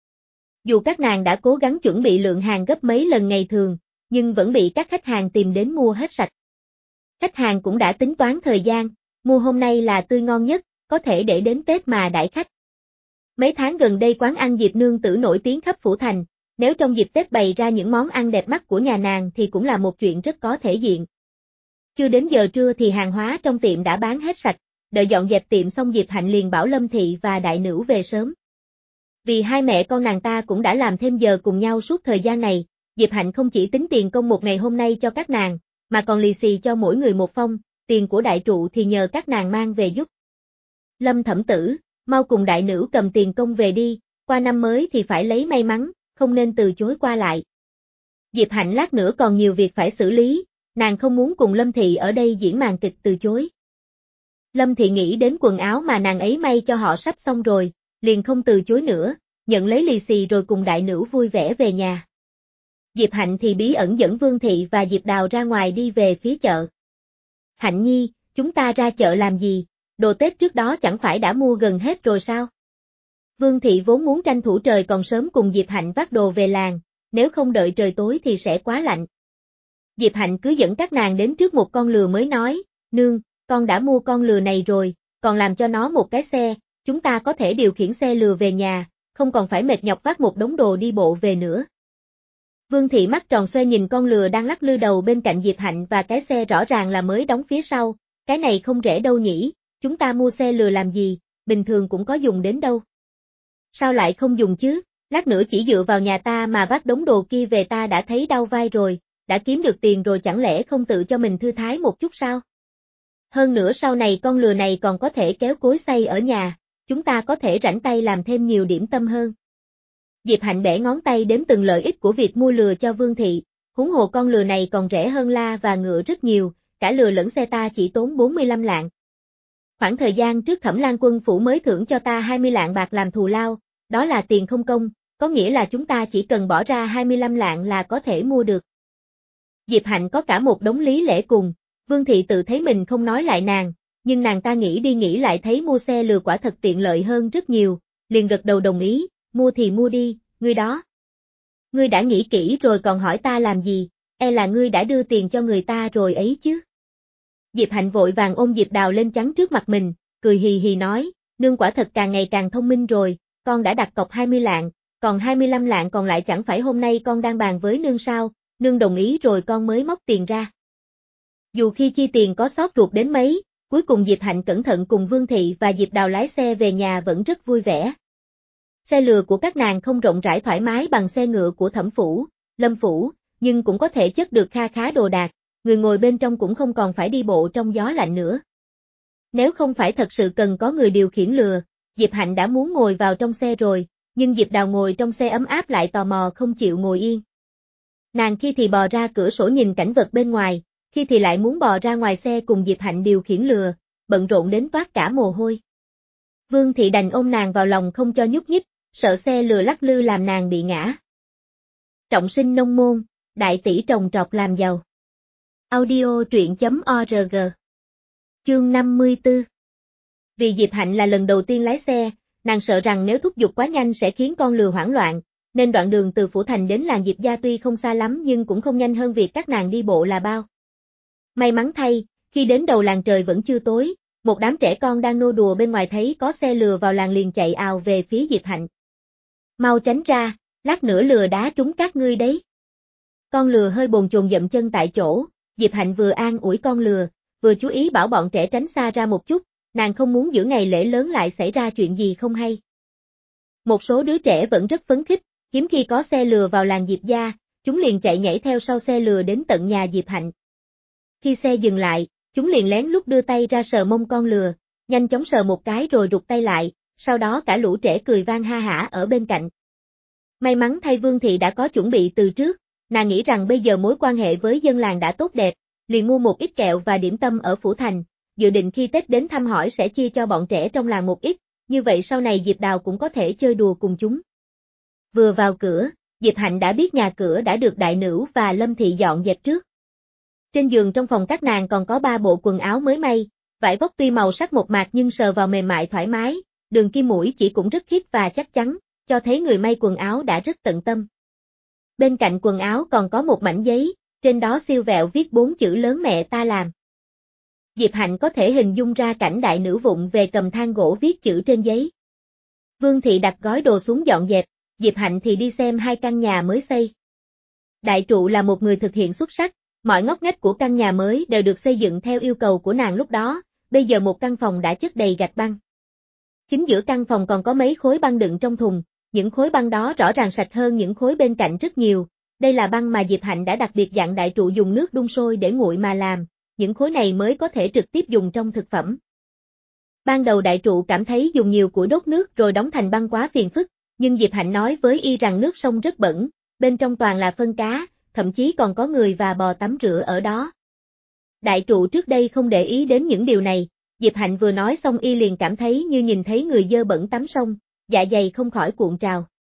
Dù các nàng đã cố gắng chuẩn bị lượng hàng gấp mấy lần ngày thường, nhưng vẫn bị các khách hàng tìm đến mua hết sạch. Khách hàng cũng đã tính toán thời gian, mua hôm nay là tươi ngon nhất, có thể để đến Tết mà đãi khách. Mấy tháng gần đây quán ăn Diệp nương tử nổi tiếng khắp phủ thành, nếu trong dịp Tết bày ra những món ăn đẹp mắt của nhà nàng thì cũng là một chuyện rất có thể diện. Chưa đến giờ trưa thì hàng hóa trong tiệm đã bán hết sạch, đợi dọn dẹp tiệm xong Diệp Hạnh liền bảo Lâm Thị và Đại Nữu về sớm. Vì hai mẹ con nàng ta cũng đã làm thêm giờ cùng nhau suốt thời gian này, Diệp Hạnh không chỉ tính tiền công một ngày hôm nay cho các nàng, mà còn lì xì cho mỗi người một phong, tiền của đại trụ thì nhờ các nàng mang về giúp. Lâm thẩm tử, mau cùng Đại Nữu cầm tiền công về đi, qua năm mới thì phải lấy may mắn, không nên từ chối qua lại. Diệp Hạnh lát nữa còn nhiều việc phải xử lý, nàng không muốn cùng Lâm Thị ở đây diễn màn kịch từ chối. Lâm Thị nghĩ đến quần áo mà nàng ấy may cho họ sắp xong rồi, liền không từ chối nữa, nhận lấy lì xì rồi cùng đại nữ vui vẻ về nhà. Diệp Hạnh thì bí ẩn dẫn Vương Thị và Diệp Đào ra ngoài đi về phía chợ. Hạnh nhi, chúng ta ra chợ làm gì, đồ Tết trước đó chẳng phải đã mua gần hết rồi sao? Vương Thị vốn muốn tranh thủ trời còn sớm cùng Diệp Hạnh vác đồ về làng, nếu không đợi trời tối thì sẽ quá lạnh. Diệp Hạnh cứ dẫn các nàng đến trước một con lừa mới nói, nương, con đã mua con lừa này rồi, còn làm cho nó một cái xe, chúng ta có thể điều khiển xe lừa về nhà, không còn phải mệt nhọc vác một đống đồ đi bộ về nữa. Vương Thị mắt tròn xoe nhìn con lừa đang lắc lư đầu bên cạnh Diệp Hạnh và cái xe rõ ràng là mới đóng phía sau, cái này không rẻ đâu nhỉ, chúng ta mua xe lừa làm gì, bình thường cũng có dùng đến đâu. Sao lại không dùng chứ, lát nữa chỉ dựa vào nhà ta mà vác đống đồ kia về ta đã thấy đau vai rồi, đã kiếm được tiền rồi chẳng lẽ không tự cho mình thư thái một chút sao? Hơn nữa sau này con lừa này còn có thể kéo cối xay ở nhà, chúng ta có thể rảnh tay làm thêm nhiều điểm tâm hơn. Diệp Hạnh bẻ ngón tay đếm từng lợi ích của việc mua lừa cho Vương Thị, huống hồ con lừa này còn rẻ hơn la và ngựa rất nhiều, cả lừa lẫn xe ta chỉ tốn bốn mươi lăm lạng. Khoảng thời gian trước Thẩm Lan Quân phủ mới thưởng cho ta hai mươi lạng bạc làm thù lao, đó là tiền không công, có nghĩa là chúng ta chỉ cần bỏ ra hai mươi lăm lạng là có thể mua được. Diệp Hạnh có cả một đống lý lẽ cùng, Vương Thị tự thấy mình không nói lại nàng, nhưng nàng ta nghĩ đi nghĩ lại thấy mua xe lừa quả thật tiện lợi hơn rất nhiều, liền gật đầu đồng ý, mua thì mua đi, ngươi đó. Ngươi đã nghĩ kỹ rồi còn hỏi ta làm gì, e là ngươi đã đưa tiền cho người ta rồi ấy chứ. Diệp Hạnh vội vàng ôm Diệp Đào lên chắn trước mặt mình, cười hì hì nói, nương quả thật càng ngày càng thông minh rồi, con đã đặt cọc hai mươi lạng, còn hai mươi lăm lạng còn lại chẳng phải hôm nay con đang bàn với nương sao, nương đồng ý rồi con mới móc tiền ra. Dù khi chi tiền có sót ruột đến mấy, cuối cùng Diệp Hạnh cẩn thận cùng Vương Thị và Diệp Đào lái xe về nhà vẫn rất vui vẻ. Xe lừa của các nàng không rộng rãi thoải mái bằng xe ngựa của Thẩm phủ, Lâm phủ, nhưng cũng có thể chất được kha khá đồ đạc, người ngồi bên trong cũng không còn phải đi bộ trong gió lạnh nữa. Nếu không phải thật sự cần có người điều khiển lừa, Diệp Hạnh đã muốn ngồi vào trong xe rồi, nhưng Diệp Đào ngồi trong xe ấm áp lại tò mò không chịu ngồi yên. Nàng khi thì bò ra cửa sổ nhìn cảnh vật bên ngoài, khi thì lại muốn bò ra ngoài xe cùng Diệp Hạnh điều khiển lừa, bận rộn đến toát cả mồ hôi. Vương Thị đành ôm nàng vào lòng không cho nhúc nhích, sợ xe lừa lắc lư làm nàng bị ngã. Trọng sinh nông môn, đại tỷ trồng trọt làm giàu. Audio truyện chấm org. Chương năm mươi tư. Vì Diệp Hạnh là lần đầu tiên lái xe, nàng sợ rằng nếu thúc giục quá nhanh sẽ khiến con lừa hoảng loạn, nên đoạn đường từ Phủ Thành đến làng Diệp gia tuy không xa lắm nhưng cũng không nhanh hơn việc các nàng đi bộ là bao. May mắn thay, khi đến đầu làng trời vẫn chưa tối, một đám trẻ con đang nô đùa bên ngoài thấy có xe lừa vào làng liền chạy ào về phía Diệp Hạnh. Mau tránh ra, lát nữa lừa đá trúng các ngươi đấy. Con lừa hơi bồn chồn dậm chân tại chỗ, Diệp Hạnh vừa an ủi con lừa, vừa chú ý bảo bọn trẻ tránh xa ra một chút, nàng không muốn giữa ngày lễ lớn lại xảy ra chuyện gì không hay. Một số đứa trẻ vẫn rất phấn khích, hiếm khi có xe lừa vào làng Diệp gia, chúng liền chạy nhảy theo sau xe lừa đến tận nhà Diệp Hạnh. Khi xe dừng lại, chúng liền lén lút đưa tay ra sờ mông con lừa, nhanh chóng sờ một cái rồi rụt tay lại, sau đó cả lũ trẻ cười vang ha hả ở bên cạnh. May mắn thay Vương Thị đã có chuẩn bị từ trước, nàng nghĩ rằng bây giờ mối quan hệ với dân làng đã tốt đẹp, liền mua một ít kẹo và điểm tâm ở Phủ Thành, dự định khi Tết đến thăm hỏi sẽ chia cho bọn trẻ trong làng một ít, như vậy sau này Diệp Đào cũng có thể chơi đùa cùng chúng. Vừa vào cửa, Diệp Hạnh đã biết nhà cửa đã được đại nữ và Lâm Thị dọn dẹp trước. Trên giường trong phòng các nàng còn có ba bộ quần áo mới may, vải vóc tuy màu sắc một mạc nhưng sờ vào mềm mại thoải mái, đường kim mũi chỉ cũng rất khít và chắc chắn, cho thấy người may quần áo đã rất tận tâm. Bên cạnh quần áo còn có một mảnh giấy, trên đó siêu vẹo viết bốn chữ lớn mẹ ta làm. Diệp Hạnh có thể hình dung ra cảnh đại nữ vụng về cầm than gỗ viết chữ trên giấy. Vương Thị đặt gói đồ xuống dọn dẹp, Diệp Hạnh thì đi xem hai căn nhà mới xây. Đại trụ là một người thực hiện xuất sắc, mọi ngóc ngách của căn nhà mới đều được xây dựng theo yêu cầu của nàng lúc đó, bây giờ một căn phòng đã chất đầy gạch băng. Chính giữa căn phòng còn có mấy khối băng đựng trong thùng, những khối băng đó rõ ràng sạch hơn những khối bên cạnh rất nhiều, đây là băng mà Diệp Hạnh đã đặc biệt dặn đại trụ dùng nước đun sôi để nguội mà làm, những khối này mới có thể trực tiếp dùng trong thực phẩm. Ban đầu đại trụ cảm thấy dùng nhiều củi đốt nước rồi đóng thành băng quá phiền phức, nhưng Diệp Hạnh nói với y rằng nước sông rất bẩn, bên trong toàn là phân cá, thậm chí còn có người và bò tắm rửa ở đó. Đại trụ trước đây không để ý đến những điều này, Diệp Hạnh vừa nói xong y liền cảm thấy như nhìn thấy người dơ bẩn tắm sông, dạ dày không khỏi cuộn trào.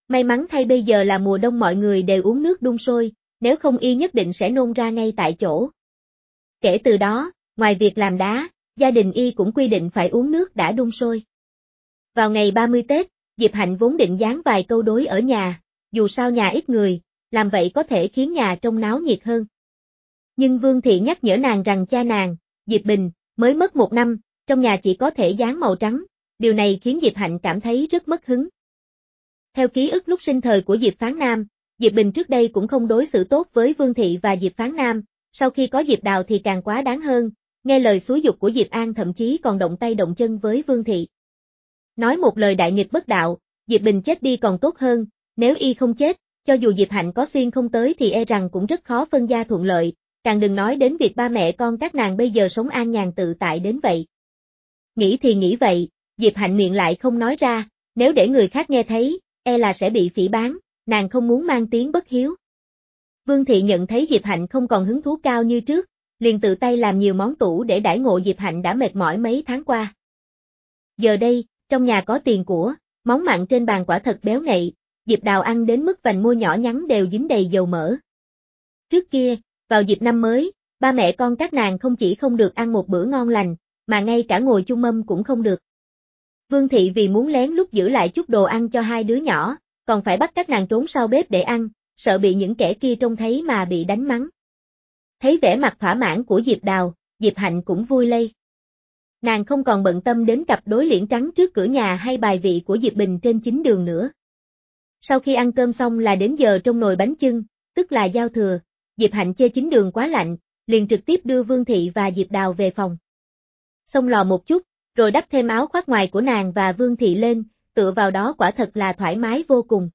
May mắn thay bây giờ là mùa đông mọi người đều uống nước đun sôi, nếu không y nhất định sẽ nôn ra ngay tại chỗ. Kể từ đó, ngoài việc làm đá, gia đình y cũng quy định phải uống nước đã đun sôi. Vào ngày ba mươi Tết, Diệp Hạnh vốn định dán vài câu đối ở nhà, dù sao nhà ít người, làm vậy có thể khiến nhà trông náo nhiệt hơn. Nhưng Vương Thị nhắc nhở nàng rằng cha nàng, Diệp Bình, mới mất một năm, trong nhà chỉ có thể dán màu trắng, điều này khiến Diệp Hạnh cảm thấy rất mất hứng. Theo ký ức lúc sinh thời của Diệp Phán Nam, Diệp Bình trước đây cũng không đối xử tốt với Vương Thị và Diệp Phán Nam, sau khi có Diệp Đào thì càng quá đáng hơn, nghe lời xúi giục của Diệp An thậm chí còn động tay động chân với Vương Thị. Nói một lời đại nghịch bất đạo, Diệp Bình chết đi còn tốt hơn, nếu y không chết, cho dù Diệp Hạnh có xuyên không tới thì e rằng cũng rất khó phân gia thuận lợi, càng đừng nói đến việc ba mẹ con các nàng bây giờ sống an nhàn tự tại đến vậy. Nghĩ thì nghĩ vậy, Diệp Hạnh miệng lại không nói ra, nếu để người khác nghe thấy, e là sẽ bị phỉ báng, nàng không muốn mang tiếng bất hiếu. Vương Thị nhận thấy Diệp Hạnh không còn hứng thú cao như trước, liền tự tay làm nhiều món tủ để đãi ngộ Diệp Hạnh đã mệt mỏi mấy tháng qua. Giờ đây, trong nhà có tiền của, món mặn trên bàn quả thật béo ngậy, Diệp Đào ăn đến mức vành môi nhỏ nhắn đều dính đầy dầu mỡ. Trước kia, vào dịp năm mới, ba mẹ con các nàng không chỉ không được ăn một bữa ngon lành, mà ngay cả ngồi chung mâm cũng không được. Vương Thị vì muốn lén lút giữ lại chút đồ ăn cho hai đứa nhỏ, còn phải bắt các nàng trốn sau bếp để ăn, sợ bị những kẻ kia trông thấy mà bị đánh mắng. Thấy vẻ mặt thỏa mãn của Diệp Đào, Diệp Hạnh cũng vui lây. Nàng không còn bận tâm đến cặp đối liễn trắng trước cửa nhà hay bài vị của Diệp Bình trên chính đường nữa. Sau khi ăn cơm xong là đến giờ trong nồi bánh chưng, tức là giao thừa, Diệp Hạnh chê chính đường quá lạnh, liền trực tiếp đưa Vương Thị và Diệp Đào về phòng. Xông lò một chút, rồi đắp thêm áo khoác ngoài của nàng và Vương Thị lên, tựa vào đó quả thật là thoải mái vô cùng.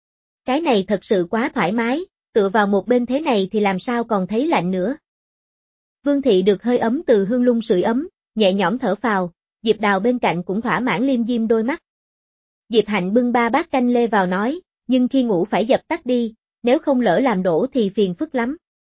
Cái này thật sự quá thoải mái, tựa vào một bên thế này thì làm sao còn thấy lạnh nữa. Vương Thị được hơi ấm từ hương lung sưởi ấm, nhẹ nhõm thở phào, Diệp Đào bên cạnh cũng thỏa mãn liêm diêm đôi mắt. Diệp Hạnh bưng ba bát canh lê vào nói, nhưng khi ngủ phải dập tắt đi, nếu không lỡ làm đổ thì phiền phức lắm.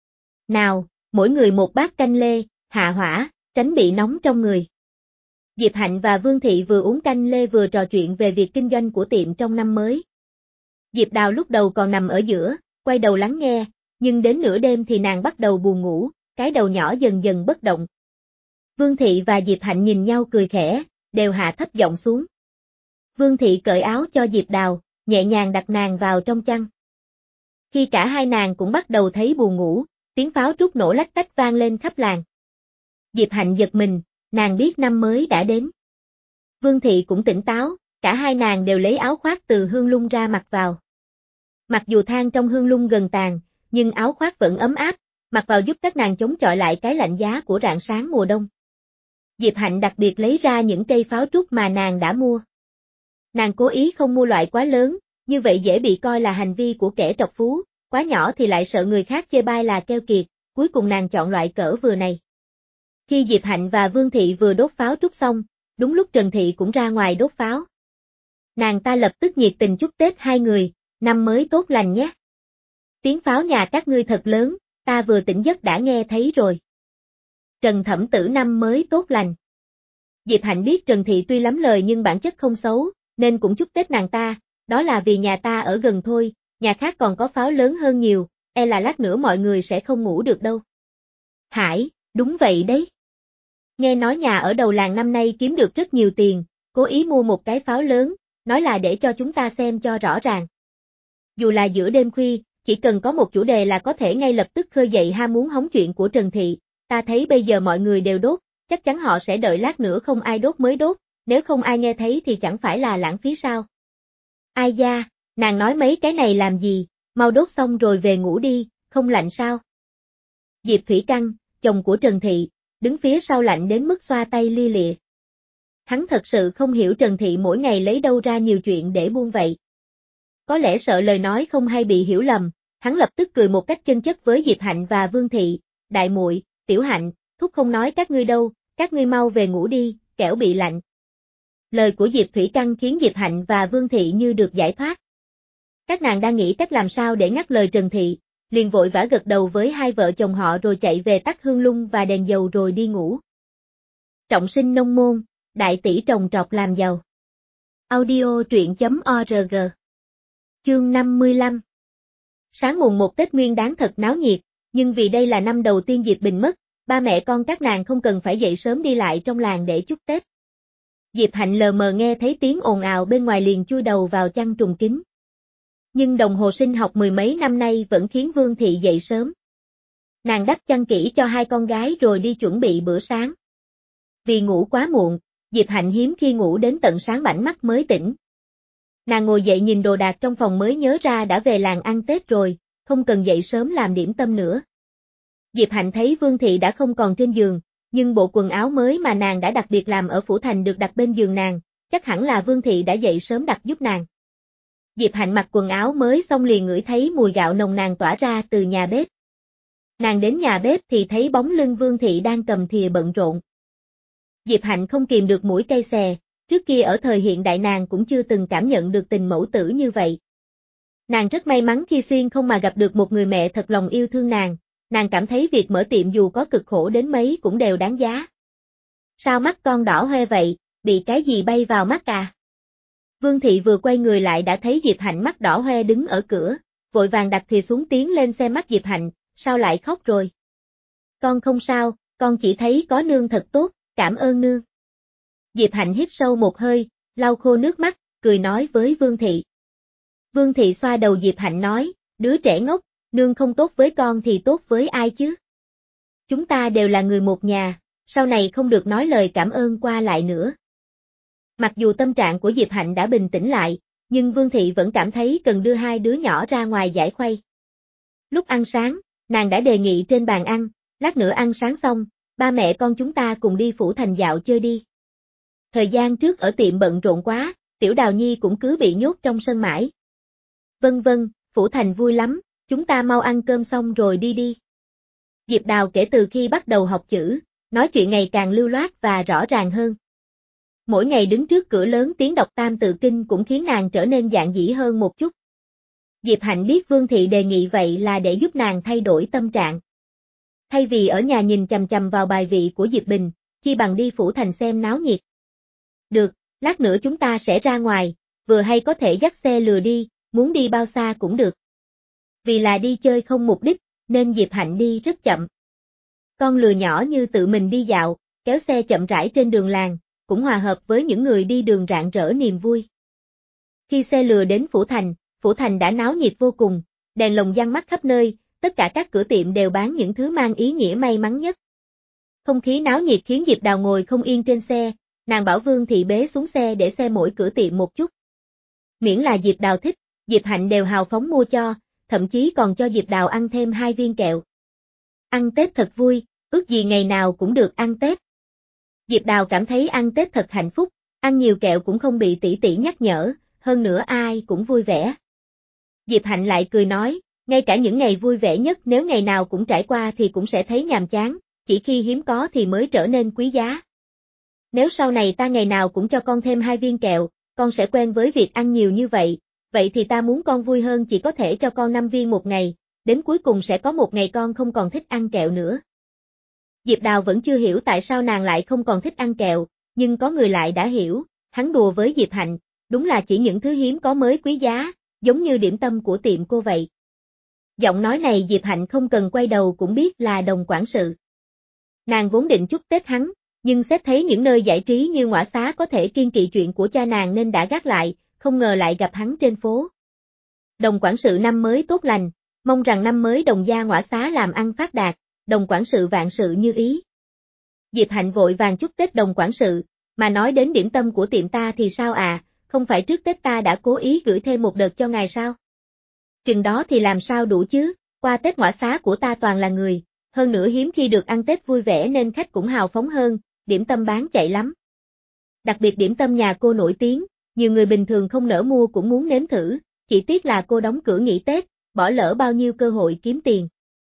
Nào, mỗi người một bát canh lê, hạ hỏa, tránh bị nóng trong người. Diệp Hạnh và Vương Thị vừa uống canh lê vừa trò chuyện về việc kinh doanh của tiệm trong năm mới. Diệp Đào lúc đầu còn nằm ở giữa, quay đầu lắng nghe, nhưng đến nửa đêm thì nàng bắt đầu buồn ngủ, cái đầu nhỏ dần dần bất động. Vương Thị và Diệp Hạnh nhìn nhau cười khẽ, đều hạ thấp giọng xuống. Vương Thị cởi áo cho Diệp Đào, nhẹ nhàng đặt nàng vào trong chăn. Khi cả hai nàng cũng bắt đầu thấy buồn ngủ, tiếng pháo trúc nổ lách tách vang lên khắp làng. Diệp Hạnh giật mình, nàng biết năm mới đã đến. Vương Thị cũng tỉnh táo, cả hai nàng đều lấy áo khoác từ hương lung ra mặc vào. Mặc dù than trong hương lung gần tàn, nhưng áo khoác vẫn ấm áp, mặc vào giúp các nàng chống chọi lại cái lạnh giá của rạng sáng mùa đông. Diệp Hạnh đặc biệt lấy ra những cây pháo trúc mà nàng đã mua. Nàng cố ý không mua loại quá lớn, như vậy dễ bị coi là hành vi của kẻ trọc phú, quá nhỏ thì lại sợ người khác chê bai là keo kiệt, cuối cùng nàng chọn loại cỡ vừa này. Khi Diệp Hạnh và Vương Thị vừa đốt pháo trúc xong, đúng lúc Trần Thị cũng ra ngoài đốt pháo. Nàng ta lập tức nhiệt tình chúc Tết hai người, năm mới tốt lành nhé. Tiếng pháo nhà các ngươi thật lớn, ta vừa tỉnh giấc đã nghe thấy rồi. Trần Thẩm Tử năm mới tốt lành. Diệp Hạnh biết Trần Thị tuy lắm lời nhưng bản chất không xấu, nên cũng chúc Tết nàng ta, đó là vì nhà ta ở gần thôi, nhà khác còn có pháo lớn hơn nhiều, e là lát nữa mọi người sẽ không ngủ được đâu. Hải, đúng vậy đấy. Nghe nói nhà ở đầu làng năm nay kiếm được rất nhiều tiền, cố ý mua một cái pháo lớn, nói là để cho chúng ta xem cho rõ ràng. Dù là giữa đêm khuya, chỉ cần có một chủ đề là có thể ngay lập tức khơi dậy ham muốn hóng chuyện của Trần Thị, ta thấy bây giờ mọi người đều đốt, chắc chắn họ sẽ đợi lát nữa không ai đốt mới đốt, nếu không ai nghe thấy thì chẳng phải là lãng phí sao. Ai da, nàng nói mấy cái này làm gì, mau đốt xong rồi về ngủ đi, không lạnh sao? Diệp Thủy Căn, chồng của Trần Thị, đứng phía sau lạnh đến mức xoa tay lia lịa. Hắn thật sự không hiểu Trần Thị mỗi ngày lấy đâu ra nhiều chuyện để buôn vậy. Có lẽ sợ lời nói không hay bị hiểu lầm, hắn lập tức cười một cách chân chất với Diệp Hạnh và Vương Thị, đại muội, Tiểu Hạnh, thúc không nói các ngươi đâu, các ngươi mau về ngủ đi, kẻo bị lạnh. Lời của Diệp Thủy Căn khiến Diệp Hạnh và Vương Thị như được giải thoát. Các nàng đang nghĩ cách làm sao để ngắt lời Trần Thị, liền vội vã gật đầu với hai vợ chồng họ rồi chạy về tắt hương lung và đèn dầu rồi đi ngủ. Trọng sinh nông môn, đại tỷ trồng trọt làm giàu. Audio truyện chấm org Chương năm mươi lăm. Sáng mùng một Tết Nguyên Đán thật náo nhiệt, nhưng vì đây là năm đầu tiên Diệp Bình mất, ba mẹ con các nàng không cần phải dậy sớm đi lại trong làng để chúc Tết. Diệp Hạnh lờ mờ nghe thấy tiếng ồn ào bên ngoài liền chui đầu vào chăn trùng kín. Nhưng đồng hồ sinh học mười mấy năm nay vẫn khiến Vương Thị dậy sớm. Nàng đắp chăn kỹ cho hai con gái rồi đi chuẩn bị bữa sáng. Vì ngủ quá muộn, Diệp Hạnh hiếm khi ngủ đến tận sáng bảnh mắt mới tỉnh. Nàng ngồi dậy nhìn đồ đạc trong phòng mới nhớ ra đã về làng ăn Tết rồi, không cần dậy sớm làm điểm tâm nữa. Diệp Hạnh thấy Vương Thị đã không còn trên giường, nhưng bộ quần áo mới mà nàng đã đặc biệt làm ở phủ thành được đặt bên giường nàng, chắc hẳn là Vương Thị đã dậy sớm đặt giúp nàng. Diệp Hạnh mặc quần áo mới xong liền ngửi thấy mùi gạo nồng nàn tỏa ra từ nhà bếp. Nàng đến nhà bếp thì thấy bóng lưng Vương Thị đang cầm thìa bận rộn. Diệp Hạnh không kìm được mũi cay xè, trước kia ở thời hiện đại nàng cũng chưa từng cảm nhận được tình mẫu tử như vậy. Nàng rất may mắn khi xuyên không mà gặp được một người mẹ thật lòng yêu thương nàng, nàng cảm thấy việc mở tiệm dù có cực khổ đến mấy cũng đều đáng giá. Sao mắt con đỏ hoe vậy, bị cái gì bay vào mắt à? Vương Thị vừa quay người lại đã thấy Diệp Hạnh mắt đỏ hoe đứng ở cửa, vội vàng đặt thìa xuống tiến lên xem mắt Diệp Hạnh, sao lại khóc rồi? Con không sao, con chỉ thấy có nương thật tốt, cảm ơn nương. Diệp Hạnh hít sâu một hơi, lau khô nước mắt, cười nói với Vương Thị. Vương Thị xoa đầu Diệp Hạnh nói, đứa trẻ ngốc, nương không tốt với con thì tốt với ai chứ? Chúng ta đều là người một nhà, sau này không được nói lời cảm ơn qua lại nữa. Mặc dù tâm trạng của Diệp Hạnh đã bình tĩnh lại, nhưng Vương Thị vẫn cảm thấy cần đưa hai đứa nhỏ ra ngoài giải khuây. Lúc ăn sáng, nàng đã đề nghị trên bàn ăn, lát nữa ăn sáng xong, ba mẹ con chúng ta cùng đi phủ thành dạo chơi đi. Thời gian trước ở tiệm bận rộn quá, Tiểu Đào Nhi cũng cứ bị nhốt trong sân mãi. Vâng vâng, phủ thành vui lắm, chúng ta mau ăn cơm xong rồi đi đi. Diệp Đào kể từ khi bắt đầu học chữ, nói chuyện ngày càng lưu loát và rõ ràng hơn. Mỗi ngày đứng trước cửa lớn tiếng đọc Tam Tự Kinh cũng khiến nàng trở nên dạn dĩ hơn một chút. Diệp Hạnh biết Vương Thị đề nghị vậy là để giúp nàng thay đổi tâm trạng. Thay vì ở nhà nhìn chằm chằm vào bài vị của Diệp Bình, chi bằng đi phủ thành xem náo nhiệt. Được, lát nữa chúng ta sẽ ra ngoài, vừa hay có thể dắt xe lừa đi, muốn đi bao xa cũng được. Vì là đi chơi không mục đích, nên Diệp Hạnh đi rất chậm. Con lừa nhỏ như tự mình đi dạo, kéo xe chậm rãi trên đường làng, cũng hòa hợp với những người đi đường rạng rỡ niềm vui. Khi xe lừa đến phủ thành, phủ thành đã náo nhiệt vô cùng, đèn lồng giăng mắt khắp nơi, tất cả các cửa tiệm đều bán những thứ mang ý nghĩa may mắn nhất. Không khí náo nhiệt khiến Diệp Đào ngồi không yên trên xe, nàng bảo Vương Thị bế xuống xe để xe mỗi cửa tiệm một chút. Miễn là Diệp Đào thích, Diệp Hạnh đều hào phóng mua cho, thậm chí còn cho Diệp Đào ăn thêm hai viên kẹo. Ăn Tết thật vui, ước gì ngày nào cũng được ăn Tết. Diệp Đào cảm thấy ăn Tết thật hạnh phúc, ăn nhiều kẹo cũng không bị tỷ tỷ nhắc nhở, hơn nữa ai cũng vui vẻ. Diệp Hạnh lại cười nói, ngay cả những ngày vui vẻ nhất nếu ngày nào cũng trải qua thì cũng sẽ thấy nhàm chán, chỉ khi hiếm có thì mới trở nên quý giá. Nếu sau này ta ngày nào cũng cho con thêm hai viên kẹo, con sẽ quen với việc ăn nhiều như vậy, vậy thì ta muốn con vui hơn chỉ có thể cho con năm viên một ngày, đến cuối cùng sẽ có một ngày con không còn thích ăn kẹo nữa. Diệp Đào vẫn chưa hiểu tại sao nàng lại không còn thích ăn kẹo, nhưng có người lại đã hiểu, hắn đùa với Diệp Hạnh, đúng là chỉ những thứ hiếm có mới quý giá, giống như điểm tâm của tiệm cô vậy. Giọng nói này Diệp Hạnh không cần quay đầu cũng biết là Đồng quản sự. Nàng vốn định chúc Tết hắn, nhưng xét thấy những nơi giải trí như Ngõa Xá có thể kiên kỵ chuyện của cha nàng nên đã gác lại, không ngờ lại gặp hắn trên phố. Đồng quản sự năm mới tốt lành, mong rằng năm mới Đồng gia Ngõa Xá làm ăn phát đạt, Đồng quản sự vạn sự như ý. Diệp Hạnh vội vàng chúc Tết Đồng quản sự, mà nói đến điểm tâm của tiệm ta thì sao à, không phải trước Tết ta đã cố ý gửi thêm một đợt cho ngài sao? Chừng đó thì làm sao đủ chứ, qua Tết Ngõa Xá của ta toàn là người, hơn nữa hiếm khi được ăn Tết vui vẻ nên khách cũng hào phóng hơn, điểm tâm bán chạy lắm. Đặc biệt điểm tâm nhà cô nổi tiếng, nhiều người bình thường không nỡ mua cũng muốn nếm thử, chỉ tiếc là cô đóng cửa nghỉ Tết, bỏ lỡ bao nhiêu cơ hội kiếm tiền.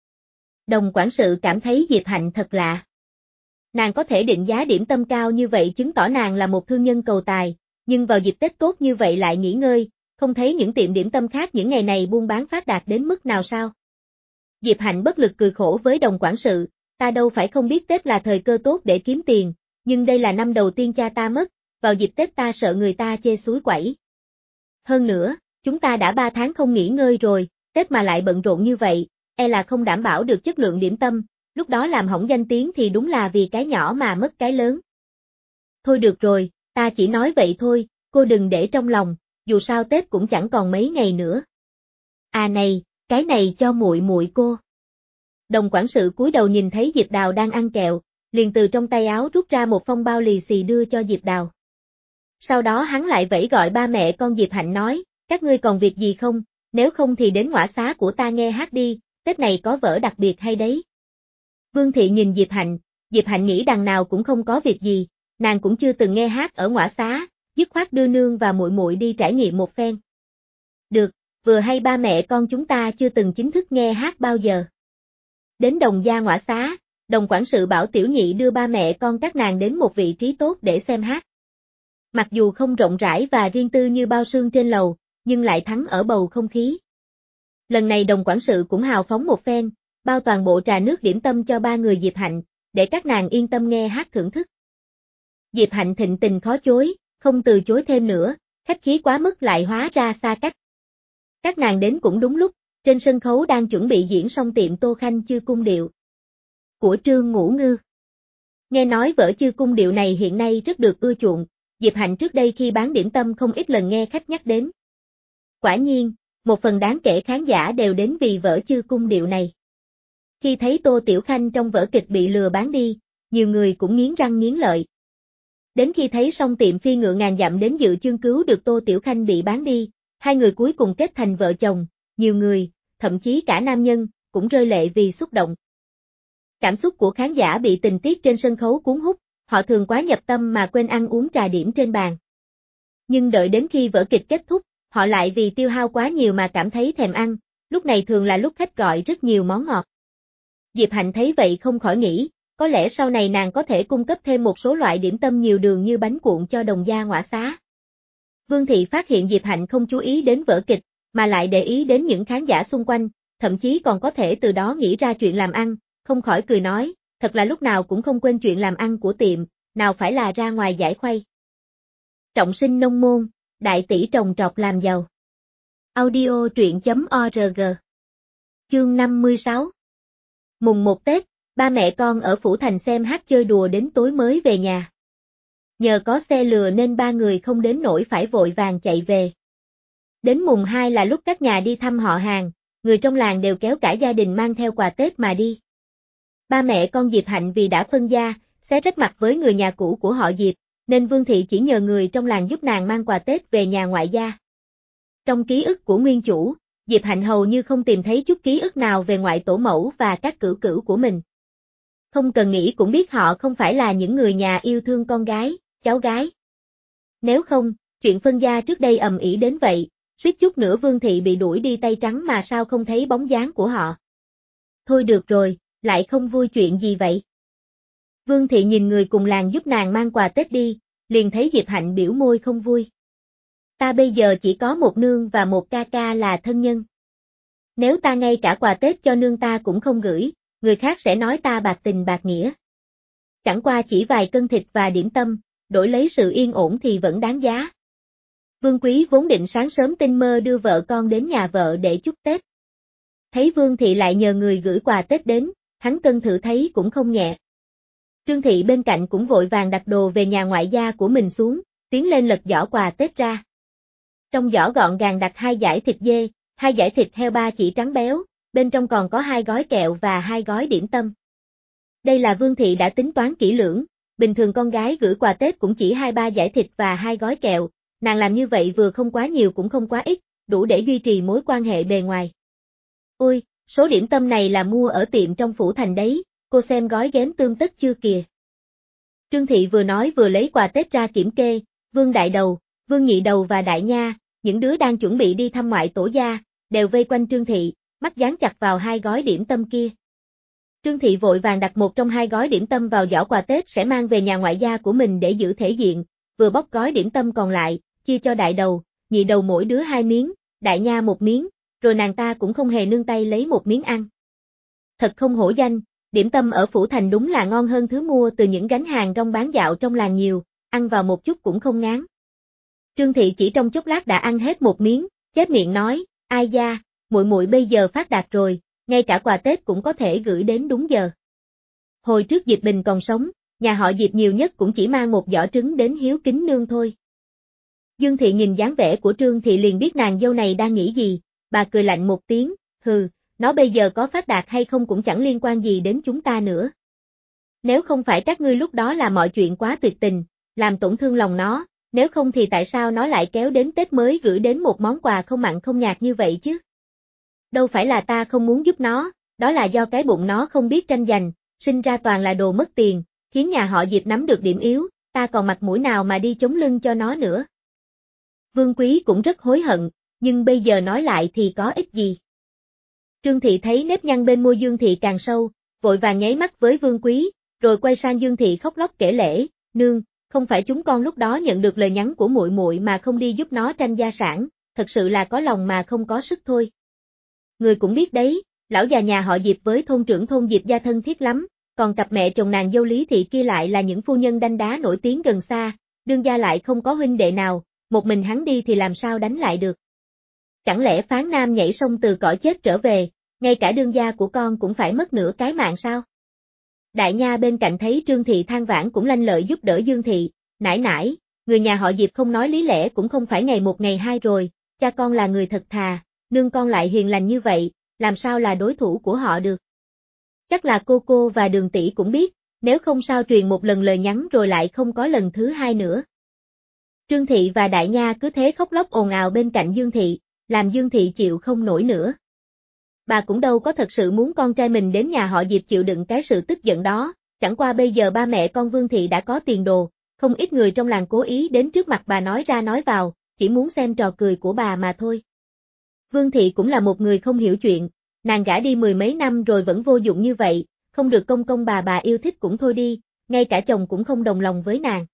Đồng quản sự cảm thấy Diệp Hạnh thật lạ. Nàng có thể định giá điểm tâm cao như vậy chứng tỏ nàng là một thương nhân cầu tài, nhưng vào dịp Tết tốt như vậy lại nghỉ ngơi, không thấy những tiệm điểm tâm khác những ngày này buôn bán phát đạt đến mức nào sao? Diệp Hạnh bất lực cười khổ với đồng quản sự, ta đâu phải không biết Tết là thời cơ tốt để kiếm tiền, nhưng đây là năm đầu tiên cha ta mất, vào dịp Tết ta sợ người ta chê suối quẩy. Hơn nữa, chúng ta đã ba tháng không nghỉ ngơi rồi, Tết mà lại bận rộn như vậy, e là không đảm bảo được chất lượng điểm tâm, lúc đó làm hỏng danh tiếng thì đúng là vì cái nhỏ mà mất cái lớn. Thôi được rồi, ta chỉ nói vậy thôi, cô đừng để trong lòng, dù sao Tết cũng chẳng còn mấy ngày nữa. À này, cái này cho muội muội cô. Đồng quản sự cúi đầu nhìn thấy Diệp Đào đang ăn kẹo, liền từ trong tay áo rút ra một phong bao lì xì đưa cho Diệp Đào. Sau đó hắn lại vẫy gọi ba mẹ con Diệp Hạnh nói, các ngươi còn việc gì không, nếu không thì đến ngõa xá của ta nghe hát đi, Tết này có vở đặc biệt hay đấy. Vương Thị nhìn Diệp Hạnh, Diệp Hạnh nghĩ đằng nào cũng không có việc gì, nàng cũng chưa từng nghe hát ở ngõa xá, dứt khoát đưa nương và muội muội đi trải nghiệm một phen. Được, vừa hay ba mẹ con chúng ta chưa từng chính thức nghe hát bao giờ. Đến Đồng gia ngõa xá, Đồng quản sự bảo Tiểu Nhị đưa ba mẹ con các nàng đến một vị trí tốt để xem hát. Mặc dù không rộng rãi và riêng tư như bao sương trên lầu, nhưng lại thắng ở bầu không khí. Lần này Đồng quản sự cũng hào phóng một phen, bao toàn bộ trà nước điểm tâm cho ba người Diệp Hạnh, để các nàng yên tâm nghe hát thưởng thức. Diệp Hạnh thịnh tình khó chối, không từ chối thêm nữa, khách khí quá mức lại hóa ra xa cách. Các nàng đến cũng đúng lúc, trên sân khấu đang chuẩn bị diễn xong tiệm Tô Khanh Chư Cung Điệu của Trương Ngũ Ngư. Nghe nói vở Chư Cung Điệu này hiện nay rất được ưa chuộng, Diệp Hạnh trước đây khi bán điểm tâm không ít lần nghe khách nhắc đến. Quả nhiên, một phần đáng kể khán giả đều đến vì vở Chư Cung Điệu này. Khi thấy Tô Tiểu Khanh trong vở kịch bị lừa bán đi, nhiều người cũng nghiến răng nghiến lợi. Đến khi thấy xong tiệm phi ngựa ngàn dặm đến dự chương cứu được Tô Tiểu Khanh bị bán đi, hai người cuối cùng kết thành vợ chồng, nhiều người, thậm chí cả nam nhân, cũng rơi lệ vì xúc động. Cảm xúc của khán giả bị tình tiết trên sân khấu cuốn hút, họ thường quá nhập tâm mà quên ăn uống trà điểm trên bàn. Nhưng đợi đến khi vở kịch kết thúc, họ lại vì tiêu hao quá nhiều mà cảm thấy thèm ăn, lúc này thường là lúc khách gọi rất nhiều món ngọt. Diệp Hạnh thấy vậy không khỏi nghĩ, có lẽ sau này nàng có thể cung cấp thêm một số loại điểm tâm nhiều đường như bánh cuộn cho Đồng gia ngõa xá. Vương Thị phát hiện Diệp Hạnh không chú ý đến vở kịch, mà lại để ý đến những khán giả xung quanh, thậm chí còn có thể từ đó nghĩ ra chuyện làm ăn, không khỏi cười nói, thật là lúc nào cũng không quên chuyện làm ăn của tiệm, nào phải là ra ngoài giải khuây. Trọng sinh nông môn, đại tỷ trồng trọt làm giàu. Audio truyện chấm org. Chương năm mươi sáu. Mùng một Tết, ba mẹ con ở Phủ Thành xem hát chơi đùa đến tối mới về nhà. Nhờ có xe lừa nên ba người không đến nỗi phải vội vàng chạy về. Đến mùng hai là lúc các nhà đi thăm họ hàng, người trong làng đều kéo cả gia đình mang theo quà Tết mà đi. Ba mẹ con Diệp Hạnh vì đã phân gia, xé rách mặt với người nhà cũ của họ Diệp, nên Vương Thị chỉ nhờ người trong làng giúp nàng mang quà Tết về nhà ngoại gia. Trong ký ức của nguyên chủ, Diệp Hạnh hầu như không tìm thấy chút ký ức nào về ngoại tổ mẫu và các cửu cửu của mình. Không cần nghĩ cũng biết họ không phải là những người nhà yêu thương con gái, cháu gái. Nếu không, chuyện phân gia trước đây ầm ĩ đến vậy, suýt chút nữa Vương Thị bị đuổi đi tay trắng mà sao không thấy bóng dáng của họ. Thôi được rồi, lại không vui chuyện gì vậy? Vương Thị nhìn người cùng làng giúp nàng mang quà Tết đi, liền thấy Diệp Hạnh biểu môi không vui. Ta bây giờ chỉ có một nương và một ca ca là thân nhân. Nếu ta ngay cả quà Tết cho nương ta cũng không gửi, người khác sẽ nói ta bạc tình bạc nghĩa. Chẳng qua chỉ vài cân thịt và điểm tâm, đổi lấy sự yên ổn thì vẫn đáng giá. Vương Quý vốn định sáng sớm tinh mơ đưa vợ con đến nhà vợ để chúc Tết. Thấy Vương Thị lại nhờ người gửi quà Tết đến, hắn cân thử thấy cũng không nhẹ. Trương Thị bên cạnh cũng vội vàng đặt đồ về nhà ngoại gia của mình xuống, tiến lên lật giỏ quà Tết ra. Trong giỏ gọn gàng đặt hai dải thịt dê, hai dải thịt heo ba chỉ trắng béo, bên trong còn có hai gói kẹo và hai gói điểm tâm. Đây là Vương Thị đã tính toán kỹ lưỡng, bình thường con gái gửi quà Tết cũng chỉ hai ba dải thịt và hai gói kẹo, nàng làm như vậy vừa không quá nhiều cũng không quá ít, đủ để duy trì mối quan hệ bề ngoài. Ôi, số điểm tâm này là mua ở tiệm trong Phủ Thành đấy, cô xem gói ghém tương tất chưa kìa. Trương Thị vừa nói vừa lấy quà Tết ra kiểm kê, Vương Đại Đầu, Vương Nhị Đầu và Đại Nha, những đứa đang chuẩn bị đi thăm ngoại tổ gia, đều vây quanh Trương Thị, mắt dán chặt vào hai gói điểm tâm kia. Trương Thị vội vàng đặt một trong hai gói điểm tâm vào giỏ quà Tết sẽ mang về nhà ngoại gia của mình để giữ thể diện, vừa bóc gói điểm tâm còn lại, chia cho Đại Đầu, Nhị Đầu mỗi đứa hai miếng, Đại Nha một miếng, rồi nàng ta cũng không hề nương tay lấy một miếng ăn. Thật không hổ danh, điểm tâm ở Phủ Thành đúng là ngon hơn thứ mua từ những gánh hàng rong bán dạo trong làng nhiều, ăn vào một chút cũng không ngán. Trương Thị chỉ trong chốc lát đã ăn hết một miếng, chép miệng nói, ai da, muội muội bây giờ phát đạt rồi, ngay cả quà Tết cũng có thể gửi đến đúng giờ. Hồi trước Diệp Bình còn sống, nhà họ Diệp nhiều nhất cũng chỉ mang một giỏ trứng đến hiếu kính nương thôi. Dương Thị nhìn dáng vẻ của Trương Thị liền biết nàng dâu này đang nghĩ gì, bà cười lạnh một tiếng, hừ, nó bây giờ có phát đạt hay không cũng chẳng liên quan gì đến chúng ta nữa. Nếu không phải các ngươi lúc đó là mọi chuyện quá tuyệt tình, làm tổn thương lòng nó, nếu không thì tại sao nó lại kéo đến Tết mới gửi đến một món quà không mặn không nhạt như vậy chứ? Đâu phải là ta không muốn giúp nó, đó là do cái bụng nó không biết tranh giành, sinh ra toàn là đồ mất tiền, khiến nhà họ Diệp nắm được điểm yếu, ta còn mặt mũi nào mà đi chống lưng cho nó nữa. Vương Quý cũng rất hối hận, nhưng bây giờ nói lại thì có ích gì. Trương Thị thấy nếp nhăn bên môi Dương Thị càng sâu, vội vàng nháy mắt với Vương Quý, rồi quay sang Dương Thị khóc lóc kể lể, nương, không phải chúng con lúc đó nhận được lời nhắn của muội muội mà không đi giúp nó tranh gia sản, thật sự là có lòng mà không có sức thôi. Người cũng biết đấy, lão già nhà họ Diệp với thôn trưởng thôn Diệp gia thân thiết lắm, còn cặp mẹ chồng nàng dâu Lý Thị kia lại là những phu nhân đanh đá nổi tiếng gần xa, đương gia lại không có huynh đệ nào, một mình hắn đi thì làm sao đánh lại được. Chẳng lẽ phán nam nhảy sông từ cõi chết trở về, ngay cả đương gia của con cũng phải mất nửa cái mạng sao? Đại nha bên cạnh thấy Trương Thị than vãn cũng lanh lợi giúp đỡ Dương Thị, nãi nãi, người nhà họ Diệp không nói lý lẽ cũng không phải ngày một ngày hai rồi, cha con là người thật thà, nương con lại hiền lành như vậy, làm sao là đối thủ của họ được. Chắc là cô cô và Đường tỷ cũng biết, nếu không sao truyền một lần lời nhắn rồi lại không có lần thứ hai nữa. Trương Thị và Đại Nha cứ thế khóc lóc ồn ào bên cạnh Dương Thị, làm Dương Thị chịu không nổi nữa. Bà cũng đâu có thật sự muốn con trai mình đến nhà họ Diệp chịu đựng cái sự tức giận đó, chẳng qua bây giờ ba mẹ con Vương Thị đã có tiền đồ, không ít người trong làng cố ý đến trước mặt bà nói ra nói vào, chỉ muốn xem trò cười của bà mà thôi. Vương Thị cũng là một người không hiểu chuyện, nàng gả đi mười mấy năm rồi vẫn vô dụng như vậy, không được công công bà bà yêu thích cũng thôi đi, ngay cả chồng cũng không đồng lòng với nàng.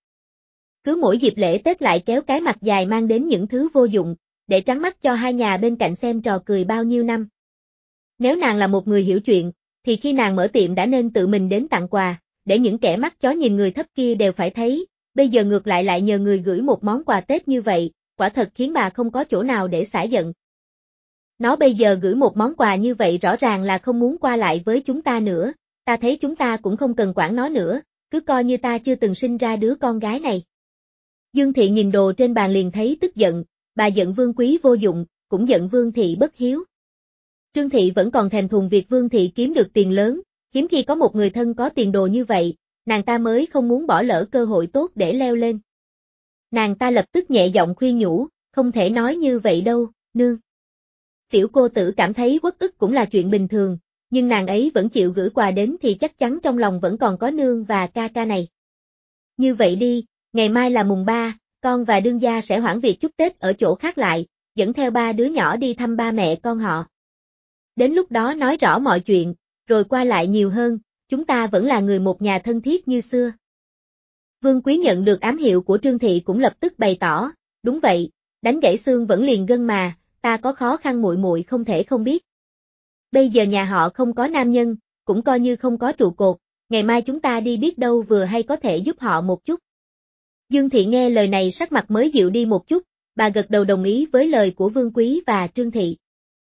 Cứ mỗi dịp lễ Tết lại kéo cái mặt dài mang đến những thứ vô dụng, để trắng mắt cho hai nhà bên cạnh xem trò cười bao nhiêu năm. Nếu nàng là một người hiểu chuyện, thì khi nàng mở tiệm đã nên tự mình đến tặng quà, để những kẻ mắt chó nhìn người thấp kia đều phải thấy, bây giờ ngược lại lại nhờ người gửi một món quà Tết như vậy, quả thật khiến bà không có chỗ nào để xả giận. Nó bây giờ gửi một món quà như vậy rõ ràng là không muốn qua lại với chúng ta nữa, ta thấy chúng ta cũng không cần quản nó nữa, cứ coi như ta chưa từng sinh ra đứa con gái này. Dương Thị nhìn đồ trên bàn liền thấy tức giận, bà giận Vương Quý vô dụng, cũng giận Vương Thị bất hiếu. Trương Thị vẫn còn thèm thuồng việc Vương Thị kiếm được tiền lớn, hiếm khi có một người thân có tiền đồ như vậy, nàng ta mới không muốn bỏ lỡ cơ hội tốt để leo lên. Nàng ta lập tức nhẹ giọng khuyên nhủ, không thể nói như vậy đâu, nương. Tiểu cô tử cảm thấy uất ức cũng là chuyện bình thường, nhưng nàng ấy vẫn chịu gửi quà đến thì chắc chắn trong lòng vẫn còn có nương và ca ca này. Như vậy đi, ngày mai là mùng ba, con và đương gia sẽ hoãn việc chúc Tết ở chỗ khác lại, dẫn theo ba đứa nhỏ đi thăm ba mẹ con họ. Đến lúc đó nói rõ mọi chuyện, rồi qua lại nhiều hơn, chúng ta vẫn là người một nhà thân thiết như xưa. Vương Quý nhận được ám hiệu của Trương Thị cũng lập tức bày tỏ, đúng vậy, đánh gãy xương vẫn liền gân mà, ta có khó khăn muội muội không thể không biết. Bây giờ nhà họ không có nam nhân, cũng coi như không có trụ cột, ngày mai chúng ta đi biết đâu vừa hay có thể giúp họ một chút. Dương Thị nghe lời này sắc mặt mới dịu đi một chút, bà gật đầu đồng ý với lời của Vương Quý và Trương Thị.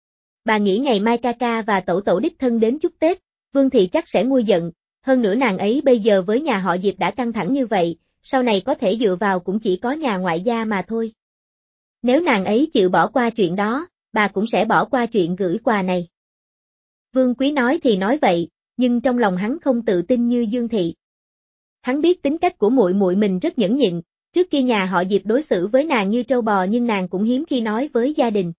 Bà nghĩ ngày mai ca ca và tẩu tẩu đích thân đến chúc Tết, Vương Thị chắc sẽ nguôi giận, hơn nữa nàng ấy bây giờ với nhà họ Diệp đã căng thẳng như vậy, sau này có thể dựa vào cũng chỉ có nhà ngoại gia mà thôi. Nếu nàng ấy chịu bỏ qua chuyện đó, bà cũng sẽ bỏ qua chuyện gửi quà này. Vương Quý nói thì nói vậy, nhưng trong lòng hắn không tự tin như Dương Thị. Hắn biết tính cách của muội muội mình rất nhẫn nhịn, trước kia nhà họ Diệp đối xử với nàng như trâu bò nhưng nàng cũng hiếm khi nói với gia đình.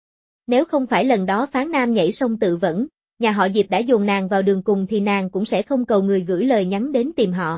Nếu không phải lần đó phán nam nhảy sông tự vẫn, nhà họ Diệp đã dồn nàng vào đường cùng thì nàng cũng sẽ không cầu người gửi lời nhắn đến tìm họ.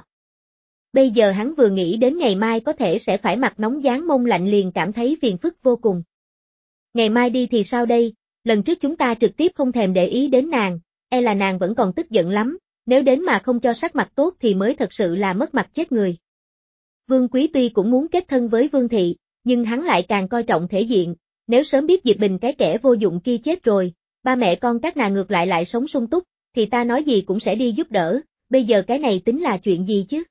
Bây giờ hắn vừa nghĩ đến ngày mai có thể sẽ phải mặt nóng dán mông lạnh liền cảm thấy phiền phức vô cùng. Ngày mai đi thì sao đây, lần trước chúng ta trực tiếp không thèm để ý đến nàng, e là nàng vẫn còn tức giận lắm, nếu đến mà không cho sắc mặt tốt thì mới thật sự là mất mặt chết người. Vương Quý tuy cũng muốn kết thân với Vương Thị, nhưng hắn lại càng coi trọng thể diện, nếu sớm biết Diệp Bình cái kẻ vô dụng kia chết rồi, ba mẹ con các nàng ngược lại lại sống sung túc, thì ta nói gì cũng sẽ đi giúp đỡ, bây giờ cái này tính là chuyện gì chứ?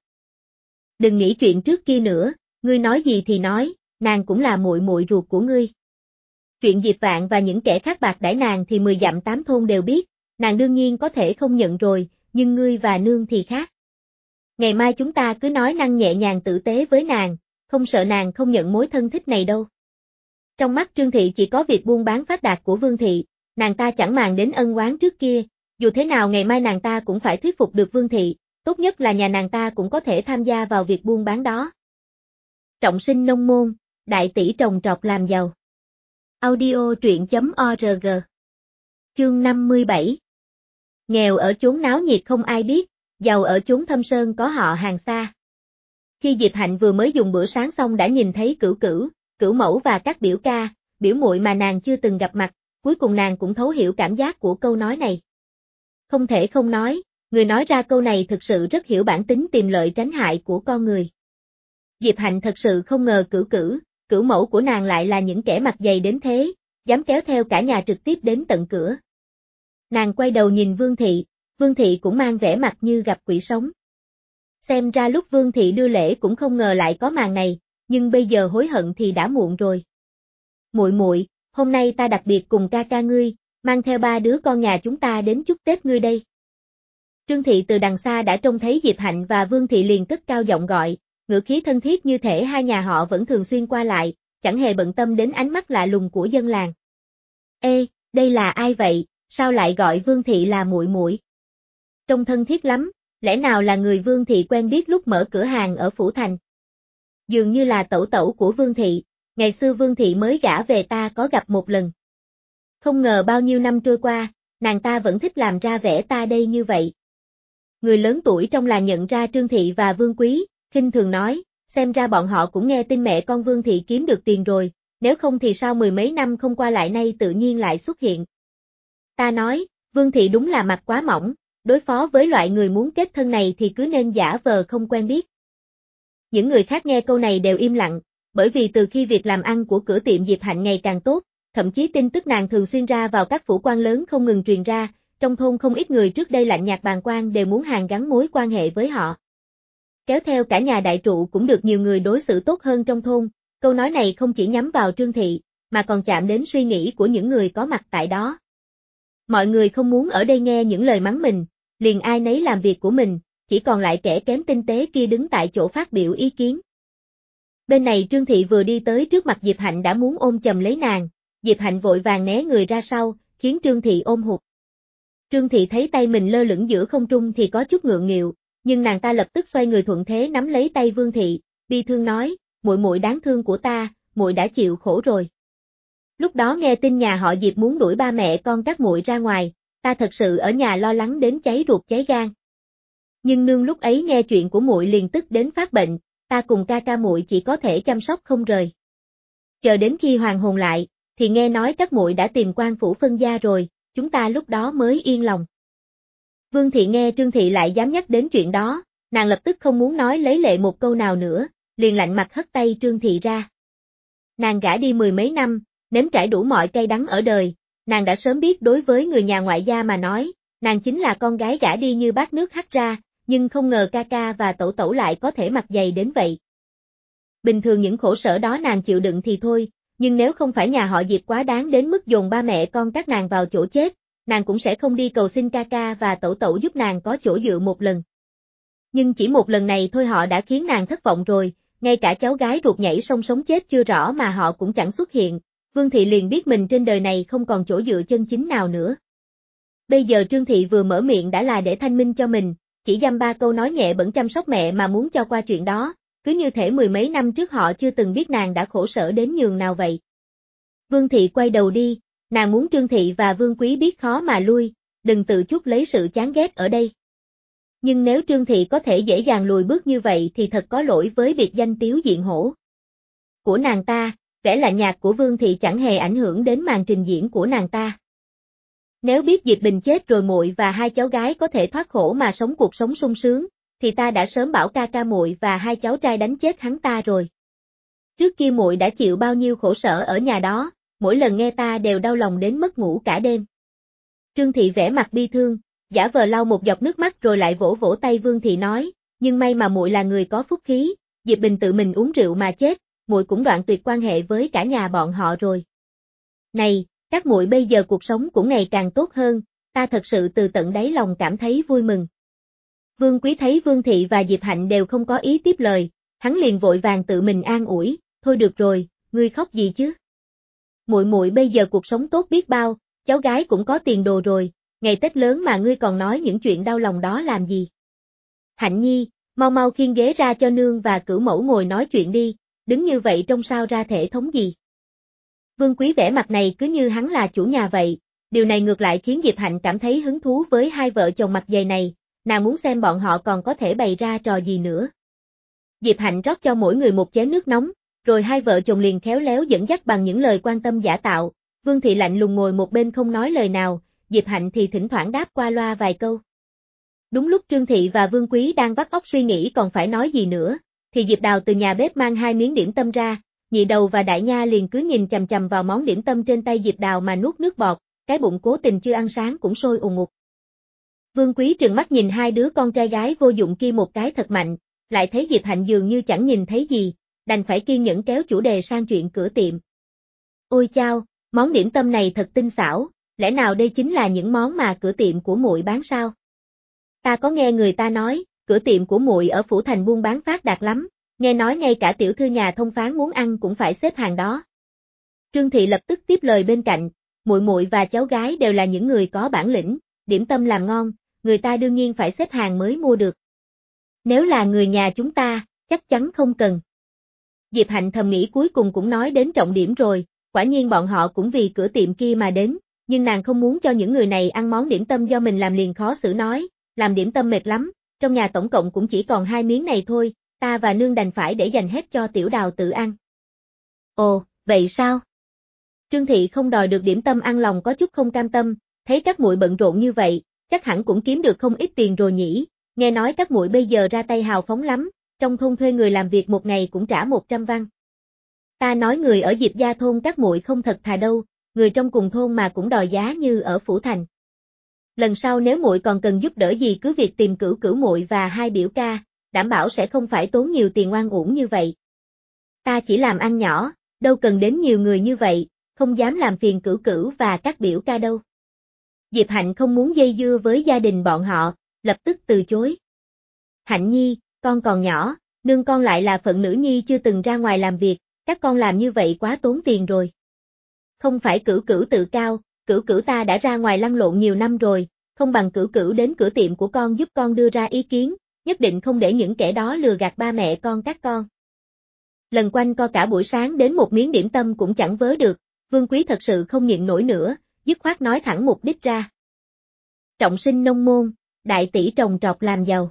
Đừng nghĩ chuyện trước kia nữa, ngươi nói gì thì nói, nàng cũng là muội muội ruột của ngươi. Chuyện Diệp Vạn và những kẻ khác bạc đãi nàng thì mười dặm tám thôn đều biết, nàng đương nhiên có thể không nhận rồi, nhưng ngươi và nương thì khác. Ngày mai chúng ta cứ nói năng nhẹ nhàng tử tế với nàng, không sợ nàng không nhận mối thân thích này đâu. Trong mắt Trương Thị chỉ có việc buôn bán phát đạt của Vương Thị, nàng ta chẳng màng đến ân oán trước kia, dù thế nào ngày mai nàng ta cũng phải thuyết phục được Vương Thị, tốt nhất là nhà nàng ta cũng có thể tham gia vào việc buôn bán đó. Trọng sinh nông môn, đại tỷ trồng trọt làm giàu. Audio truyện chấm org. Chương năm mươi bảy. Nghèo ở chốn náo nhiệt không ai biết, giàu ở chốn thâm sơn có họ hàng xa. Khi Diệp Hạnh vừa mới dùng bữa sáng xong đã nhìn thấy Cửu Cửu, Cửu Mẫu và các biểu ca, biểu muội mà nàng chưa từng gặp mặt, cuối cùng nàng cũng thấu hiểu cảm giác của câu nói này. Không thể không nói, người nói ra câu này thực sự rất hiểu bản tính tìm lợi tránh hại của con người. Diệp Hạnh thật sự không ngờ Cửu Cửu, Cửu Mẫu của nàng lại là những kẻ mặt dày đến thế, dám kéo theo cả nhà trực tiếp đến tận cửa. Nàng quay đầu nhìn Vương Thị, Vương Thị cũng mang vẻ mặt như gặp quỷ sống. Xem ra lúc Vương Thị đưa lễ cũng không ngờ lại có màn này, nhưng bây giờ hối hận thì đã muộn rồi. Muội muội, hôm nay ta đặc biệt cùng ca ca ngươi, mang theo ba đứa con nhà chúng ta đến chúc Tết ngươi đây. Trương Thị từ đằng xa đã trông thấy Diệp Hạnh và Vương Thị liền cất cao giọng gọi, ngữ khí thân thiết như thể hai nhà họ vẫn thường xuyên qua lại, chẳng hề bận tâm đến ánh mắt lạ lùng của dân làng. Ê, đây là ai vậy, sao lại gọi Vương Thị là muội muội? Trông thân thiết lắm, lẽ nào là người Vương Thị quen biết lúc mở cửa hàng ở Phủ Thành? Dường như là tẩu tẩu của Vương Thị, ngày xưa Vương Thị mới gả về ta có gặp một lần. Không ngờ bao nhiêu năm trôi qua, nàng ta vẫn thích làm ra vẻ ta đây như vậy. Người lớn tuổi trong làng nhận ra Trương Thị và Vương Quý, khinh thường nói, xem ra bọn họ cũng nghe tin mẹ con Vương Thị kiếm được tiền rồi, nếu không thì sao mười mấy năm không qua lại nay tự nhiên lại xuất hiện. Ta nói, Vương Thị đúng là mặt quá mỏng, đối phó với loại người muốn kết thân này thì cứ nên giả vờ không quen biết. Những người khác nghe câu này đều im lặng, bởi vì từ khi việc làm ăn của cửa tiệm Diệp Hạnh ngày càng tốt, thậm chí tin tức nàng thường xuyên ra vào các phủ quan lớn không ngừng truyền ra, trong thôn không ít người trước đây lạnh nhạt bàng quan đều muốn hàn gắn mối quan hệ với họ. Kéo theo cả nhà đại trụ cũng được nhiều người đối xử tốt hơn trong thôn, câu nói này không chỉ nhắm vào Trương Thị, mà còn chạm đến suy nghĩ của những người có mặt tại đó. Mọi người không muốn ở đây nghe những lời mắng mình, liền ai nấy làm việc của mình, chỉ còn lại kẻ kém tinh tế kia đứng tại chỗ phát biểu ý kiến. Bên này Trương Thị vừa đi tới trước mặt Diệp Hạnh đã muốn ôm chầm lấy nàng, Diệp Hạnh vội vàng né người ra sau, khiến Trương Thị ôm hụt. Trương Thị thấy tay mình lơ lửng giữa không trung thì có chút ngượng nghịu, nhưng nàng ta lập tức xoay người thuận thế nắm lấy tay Vương Thị, bi thương nói, muội muội đáng thương của ta, muội đã chịu khổ rồi. Lúc đó nghe tin nhà họ Diệp muốn đuổi ba mẹ con các muội ra ngoài, ta thật sự ở nhà lo lắng đến cháy ruột cháy gan. Nhưng nương lúc ấy nghe chuyện của muội liền tức đến phát bệnh, ta cùng ca ca muội chỉ có thể chăm sóc không rời. Chờ đến khi hoàn hồn lại, thì nghe nói các muội đã tìm quan phủ phân gia rồi, chúng ta lúc đó mới yên lòng. Vương Thị nghe Trương Thị lại dám nhắc đến chuyện đó, nàng lập tức không muốn nói lấy lệ một câu nào nữa, liền lạnh mặt hất tay Trương Thị ra. Nàng gả đi mười mấy năm, nếm trải đủ mọi cay đắng ở đời, nàng đã sớm biết đối với người nhà ngoại gia mà nói, nàng chính là con gái gả đi như bát nước hắt ra, nhưng không ngờ ca ca và tẩu tẩu lại có thể mặt dày đến vậy. Bình thường những khổ sở đó nàng chịu đựng thì thôi, nhưng nếu không phải nhà họ Diệp quá đáng đến mức dồn ba mẹ con các nàng vào chỗ chết, nàng cũng sẽ không đi cầu xin ca ca và tẩu tẩu giúp nàng có chỗ dựa một lần. Nhưng chỉ một lần này thôi họ đã khiến nàng thất vọng rồi, ngay cả cháu gái ruột nhảy sông sống chết chưa rõ mà họ cũng chẳng xuất hiện, Vương Thị liền biết mình trên đời này không còn chỗ dựa chân chính nào nữa. Bây giờ Trương Thị vừa mở miệng đã là để thanh minh cho mình, chỉ dăm ba câu nói nhẹ bẩn chăm sóc mẹ mà muốn cho qua chuyện đó, cứ như thể mười mấy năm trước họ chưa từng biết nàng đã khổ sở đến nhường nào vậy. Vương Thị quay đầu đi, nàng muốn Trương Thị và Vương Quý biết khó mà lui, đừng tự chuốc lấy sự chán ghét ở đây. Nhưng nếu Trương Thị có thể dễ dàng lùi bước như vậy thì thật có lỗi với biệt danh Tiếu Diện Hổ của nàng ta, vẻ lạnh nhạt của Vương Thị chẳng hề ảnh hưởng đến màn trình diễn của nàng ta. Nếu biết Diệp Bình chết rồi muội và hai cháu gái có thể thoát khổ mà sống cuộc sống sung sướng, thì ta đã sớm bảo ca ca muội và hai cháu trai đánh chết hắn ta rồi. Trước kia muội đã chịu bao nhiêu khổ sở ở nhà đó, mỗi lần nghe ta đều đau lòng đến mất ngủ cả đêm. Trương Thị vẻ mặt bi thương, giả vờ lau một giọt nước mắt rồi lại vỗ vỗ tay Vương Thị nói, nhưng may mà muội là người có phúc khí, Diệp Bình tự mình uống rượu mà chết, muội cũng đoạn tuyệt quan hệ với cả nhà bọn họ rồi. Này, các muội bây giờ cuộc sống cũng ngày càng tốt hơn, ta thật sự từ tận đáy lòng cảm thấy vui mừng. Vương Quý thấy Vương Thị và Diệp Hạnh đều không có ý tiếp lời, hắn liền vội vàng tự mình an ủi, thôi được rồi, ngươi khóc gì chứ? Muội muội bây giờ cuộc sống tốt biết bao, cháu gái cũng có tiền đồ rồi, ngày Tết lớn mà ngươi còn nói những chuyện đau lòng đó làm gì? Hạnh Nhi, mau mau khiêng ghế ra cho nương và Cửu mẫu ngồi nói chuyện đi, đứng như vậy trông sao ra thể thống gì? Vương Quý vẻ mặt này cứ như hắn là chủ nhà vậy, điều này ngược lại khiến Diệp Hạnh cảm thấy hứng thú với hai vợ chồng mặt dày này, nàng muốn xem bọn họ còn có thể bày ra trò gì nữa. Diệp Hạnh rót cho mỗi người một chén nước nóng, rồi hai vợ chồng liền khéo léo dẫn dắt bằng những lời quan tâm giả tạo, Vương Thị lạnh lùng ngồi một bên không nói lời nào, Diệp Hạnh thì thỉnh thoảng đáp qua loa vài câu. Đúng lúc Trương Thị và Vương Quý đang vắt óc suy nghĩ còn phải nói gì nữa, thì Diệp Đào từ nhà bếp mang hai miếng điểm tâm ra, Nhị Đầu và Đại Nha liền cứ nhìn chằm chằm vào món điểm tâm trên tay Diệp Đào mà nuốt nước bọt, cái bụng cố tình chưa ăn sáng cũng sôi ùn ùn. Vương Quý trừng mắt nhìn hai đứa con trai gái vô dụng kia một cái thật mạnh, lại thấy Diệp Hạnh dường như chẳng nhìn thấy gì, đành phải kiên nhẫn kéo chủ đề sang chuyện cửa tiệm. Ôi chao, món điểm tâm này thật tinh xảo, lẽ nào đây chính là những món mà cửa tiệm của muội bán sao? Ta có nghe người ta nói, cửa tiệm của muội ở phủ thành buôn bán phát đạt lắm, nghe nói ngay cả tiểu thư nhà thông phán muốn ăn cũng phải xếp hàng đó. Trương Thị lập tức tiếp lời bên cạnh, muội muội và cháu gái đều là những người có bản lĩnh, điểm tâm làm ngon, người ta đương nhiên phải xếp hàng mới mua được. Nếu là người nhà chúng ta, chắc chắn không cần. Diệp Hạnh thầm nghĩ cuối cùng cũng nói đến trọng điểm rồi, quả nhiên bọn họ cũng vì cửa tiệm kia mà đến, nhưng nàng không muốn cho những người này ăn món điểm tâm do mình làm liền khó xử nói, làm điểm tâm mệt lắm, trong nhà tổng cộng cũng chỉ còn hai miếng này thôi, ta và nương đành phải để dành hết cho Tiểu Đào tự ăn. Ồ, vậy sao? Trương Thị không đòi được điểm tâm ăn lòng có chút không cam tâm, thấy các muội bận rộn như vậy, chắc hẳn cũng kiếm được không ít tiền rồi nhỉ, nghe nói các muội bây giờ ra tay hào phóng lắm, trong thôn thuê người làm việc một ngày cũng trả một trăm văn. Ta nói người ở Diệp gia thôn các muội không thật thà đâu, người trong cùng thôn mà cũng đòi giá như ở phủ thành. Lần sau nếu muội còn cần giúp đỡ gì cứ việc tìm Cửu Cửu muội và hai biểu ca, đảm bảo sẽ không phải tốn nhiều tiền oan uổng như vậy. Ta chỉ làm ăn nhỏ, đâu cần đến nhiều người như vậy, không dám làm phiền Cửu Cửu và các biểu ca đâu. Diệp Hạnh không muốn dây dưa với gia đình bọn họ, lập tức từ chối. Hạnh Nhi, con còn nhỏ, nương con lại là phận nữ nhi chưa từng ra ngoài làm việc, các con làm như vậy quá tốn tiền rồi. Không phải Cửu Cửu tự cao, Cửu Cửu ta đã ra ngoài lăn lộn nhiều năm rồi, không bằng Cửu Cửu đến cửa tiệm của con giúp con đưa ra ý kiến, nhất định không để những kẻ đó lừa gạt ba mẹ con các con. Lần quanh co cả buổi sáng đến một miếng điểm tâm cũng chẳng vớ được, Vương Quý thật sự không nhịn nổi nữa, dứt khoát nói thẳng mục đích ra. Trọng sinh nông môn, đại tỷ trồng trọt làm giàu.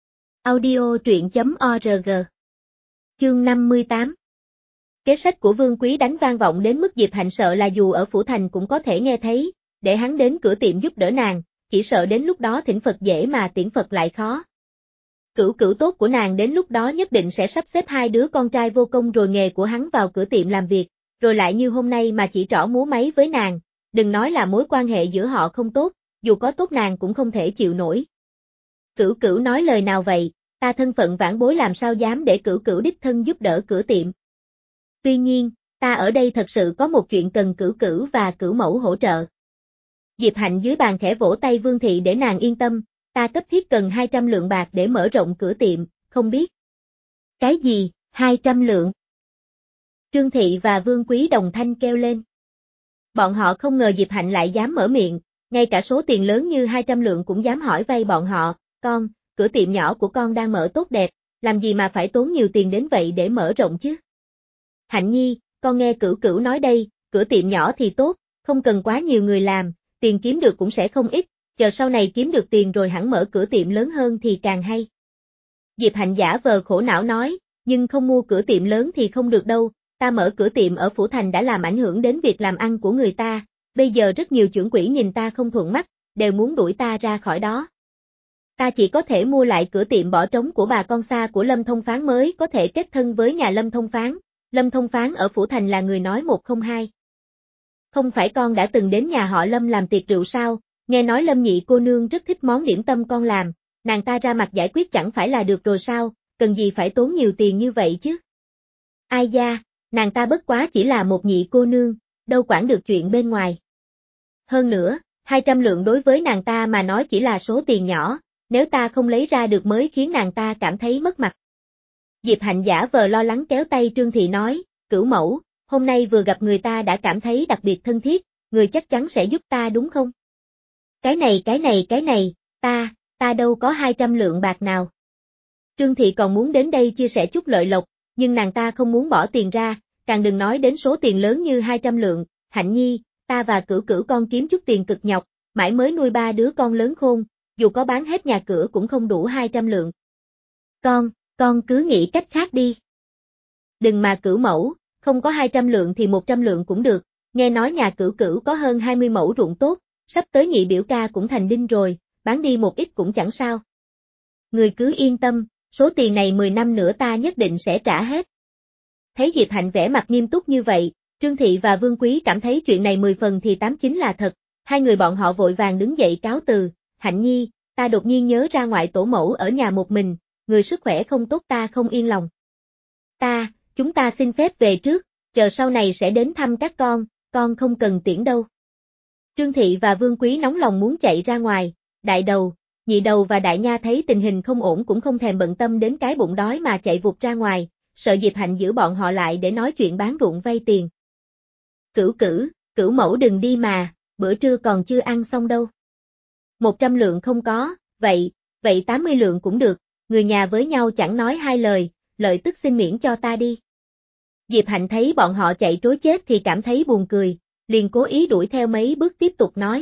Audio truyện chấm org. Chương năm mươi tám. Kế sách của Vương Quý đánh vang vọng đến mức Diệp Hạnh sợ là dù ở phủ thành cũng có thể nghe thấy, để hắn đến cửa tiệm giúp đỡ nàng, chỉ sợ đến lúc đó thỉnh Phật dễ mà tiễn Phật lại khó. Cửu Cửu tốt của nàng đến lúc đó nhất định sẽ sắp xếp hai đứa con trai vô công rồi nghề của hắn vào cửa tiệm làm việc, rồi lại như hôm nay mà chỉ trỏ múa máy với nàng, đừng nói là mối quan hệ giữa họ không tốt, dù có tốt nàng cũng không thể chịu nổi. Cửu Cửu nói lời nào vậy, ta thân phận vãn bối làm sao dám để Cửu Cửu đích thân giúp đỡ cửa tiệm. Tuy nhiên, ta ở đây thật sự có một chuyện cần Cửu Cửu và Cửu mẫu hỗ trợ. Diệp Hạnh dưới bàn khẽ vỗ tay Vương Thị để nàng yên tâm, ta cấp thiết cần hai trăm lượng bạc để mở rộng cửa tiệm, không biết. Cái gì, hai trăm lượng? Trương Thị và Vương Quý đồng thanh kêu lên. Bọn họ không ngờ Diệp Hạnh lại dám mở miệng, ngay cả số tiền lớn như hai trăm lượng cũng dám hỏi vay bọn họ, con, cửa tiệm nhỏ của con đang mở tốt đẹp, làm gì mà phải tốn nhiều tiền đến vậy để mở rộng chứ? Hạnh Nhi, con nghe Cửu Cửu nói đây, cửa tiệm nhỏ thì tốt, không cần quá nhiều người làm, tiền kiếm được cũng sẽ không ít, chờ sau này kiếm được tiền rồi hẳn mở cửa tiệm lớn hơn thì càng hay. Diệp Hạnh giả vờ khổ não nói, nhưng không mua cửa tiệm lớn thì không được đâu, ta mở cửa tiệm ở phủ thành đã làm ảnh hưởng đến việc làm ăn của người ta, bây giờ rất nhiều trưởng quỹ nhìn ta không thuận mắt, đều muốn đuổi ta ra khỏi đó. Ta chỉ có thể mua lại cửa tiệm bỏ trống của bà con xa của Lâm Thông Phán mới có thể kết thân với nhà Lâm Thông Phán, Lâm Thông Phán ở phủ thành là người nói một không hai. Không phải con đã từng đến nhà họ Lâm làm tiệc rượu sao, nghe nói Lâm nhị cô nương rất thích món điểm tâm con làm, nàng ta ra mặt giải quyết chẳng phải là được rồi sao, cần gì phải tốn nhiều tiền như vậy chứ. Ai da, nàng ta bất quá chỉ là một nhị cô nương, đâu quản được chuyện bên ngoài. Hơn nữa, hai trăm lượng đối với nàng ta mà nói chỉ là số tiền nhỏ, nếu ta không lấy ra được mới khiến nàng ta cảm thấy mất mặt. Diệp Hạnh giả vờ lo lắng kéo tay Trương Thị nói, Cửu mẫu, hôm nay vừa gặp người ta đã cảm thấy đặc biệt thân thiết, người chắc chắn sẽ giúp ta đúng không? Cái này cái này cái này, ta, ta đâu có hai trăm lượng bạc nào. Trương Thị còn muốn đến đây chia sẻ chút lợi lộc, nhưng nàng ta không muốn bỏ tiền ra, càng đừng nói đến số tiền lớn như hai trăm lượng, Hạnh nhi, ta và Cửu Cửu con kiếm chút tiền cực nhọc, mãi mới nuôi ba đứa con lớn khôn, dù có bán hết nhà cửa cũng không đủ hai trăm lượng. Con, con cứ nghĩ cách khác đi. Đừng mà Cửu mẫu, không có hai trăm lượng thì một trăm lượng cũng được, nghe nói nhà Cửu Cửu có hơn hai mươi mẫu ruộng tốt, sắp tới nhị biểu ca cũng thành đinh rồi, bán đi một ít cũng chẳng sao. Người cứ yên tâm, số tiền này mười năm nữa ta nhất định sẽ trả hết. Thấy Diệp Hạnh vẻ mặt nghiêm túc như vậy, Trương Thị và Vương Quý cảm thấy chuyện này mười phần thì tám chín là thật, hai người bọn họ vội vàng đứng dậy cáo từ, Hạnh nhi, ta đột nhiên nhớ ra ngoại tổ mẫu ở nhà một mình, người sức khỏe không tốt ta không yên lòng. Ta, chúng ta xin phép về trước, chờ sau này sẽ đến thăm các con, con không cần tiễn đâu. Trương Thị và Vương Quý nóng lòng muốn chạy ra ngoài, đại đầu, nhị đầu và đại nha thấy tình hình không ổn cũng không thèm bận tâm đến cái bụng đói mà chạy vụt ra ngoài, sợ Diệp Hạnh giữ bọn họ lại để nói chuyện bán ruộng vay tiền. Cửu Cửu, Cửu mẫu đừng đi mà, bữa trưa còn chưa ăn xong đâu. Một trăm lượng không có, vậy, vậy tám mươi lượng cũng được, người nhà với nhau chẳng nói hai lời, lợi tức xin miễn cho ta đi. Diệp Hạnh thấy bọn họ chạy trối chết thì cảm thấy buồn cười, liền cố ý đuổi theo mấy bước tiếp tục nói.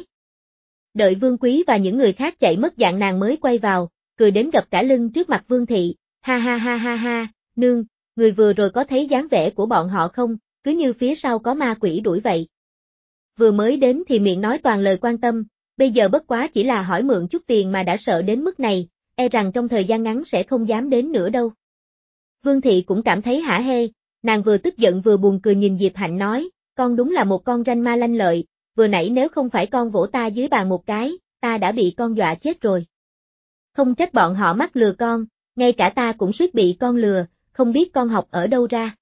Đợi Vương Quý và những người khác chạy mất dạng nàng mới quay vào, cười đến gập cả lưng trước mặt Vương Thị, ha ha ha ha ha, nương, người vừa rồi có thấy dáng vẻ của bọn họ không, cứ như phía sau có ma quỷ đuổi vậy. Vừa mới đến thì miệng nói toàn lời quan tâm, bây giờ bất quá chỉ là hỏi mượn chút tiền mà đã sợ đến mức này, e rằng trong thời gian ngắn sẽ không dám đến nữa đâu. Vương Thị cũng cảm thấy hả hê, nàng vừa tức giận vừa buồn cười nhìn Diệp Hạnh nói, con đúng là một con ranh ma lanh lợi, vừa nãy nếu không phải con vỗ ta dưới bàn một cái, ta đã bị con dọa chết rồi. Không trách bọn họ mắc lừa con, ngay cả ta cũng suýt bị con lừa, không biết con học ở đâu ra.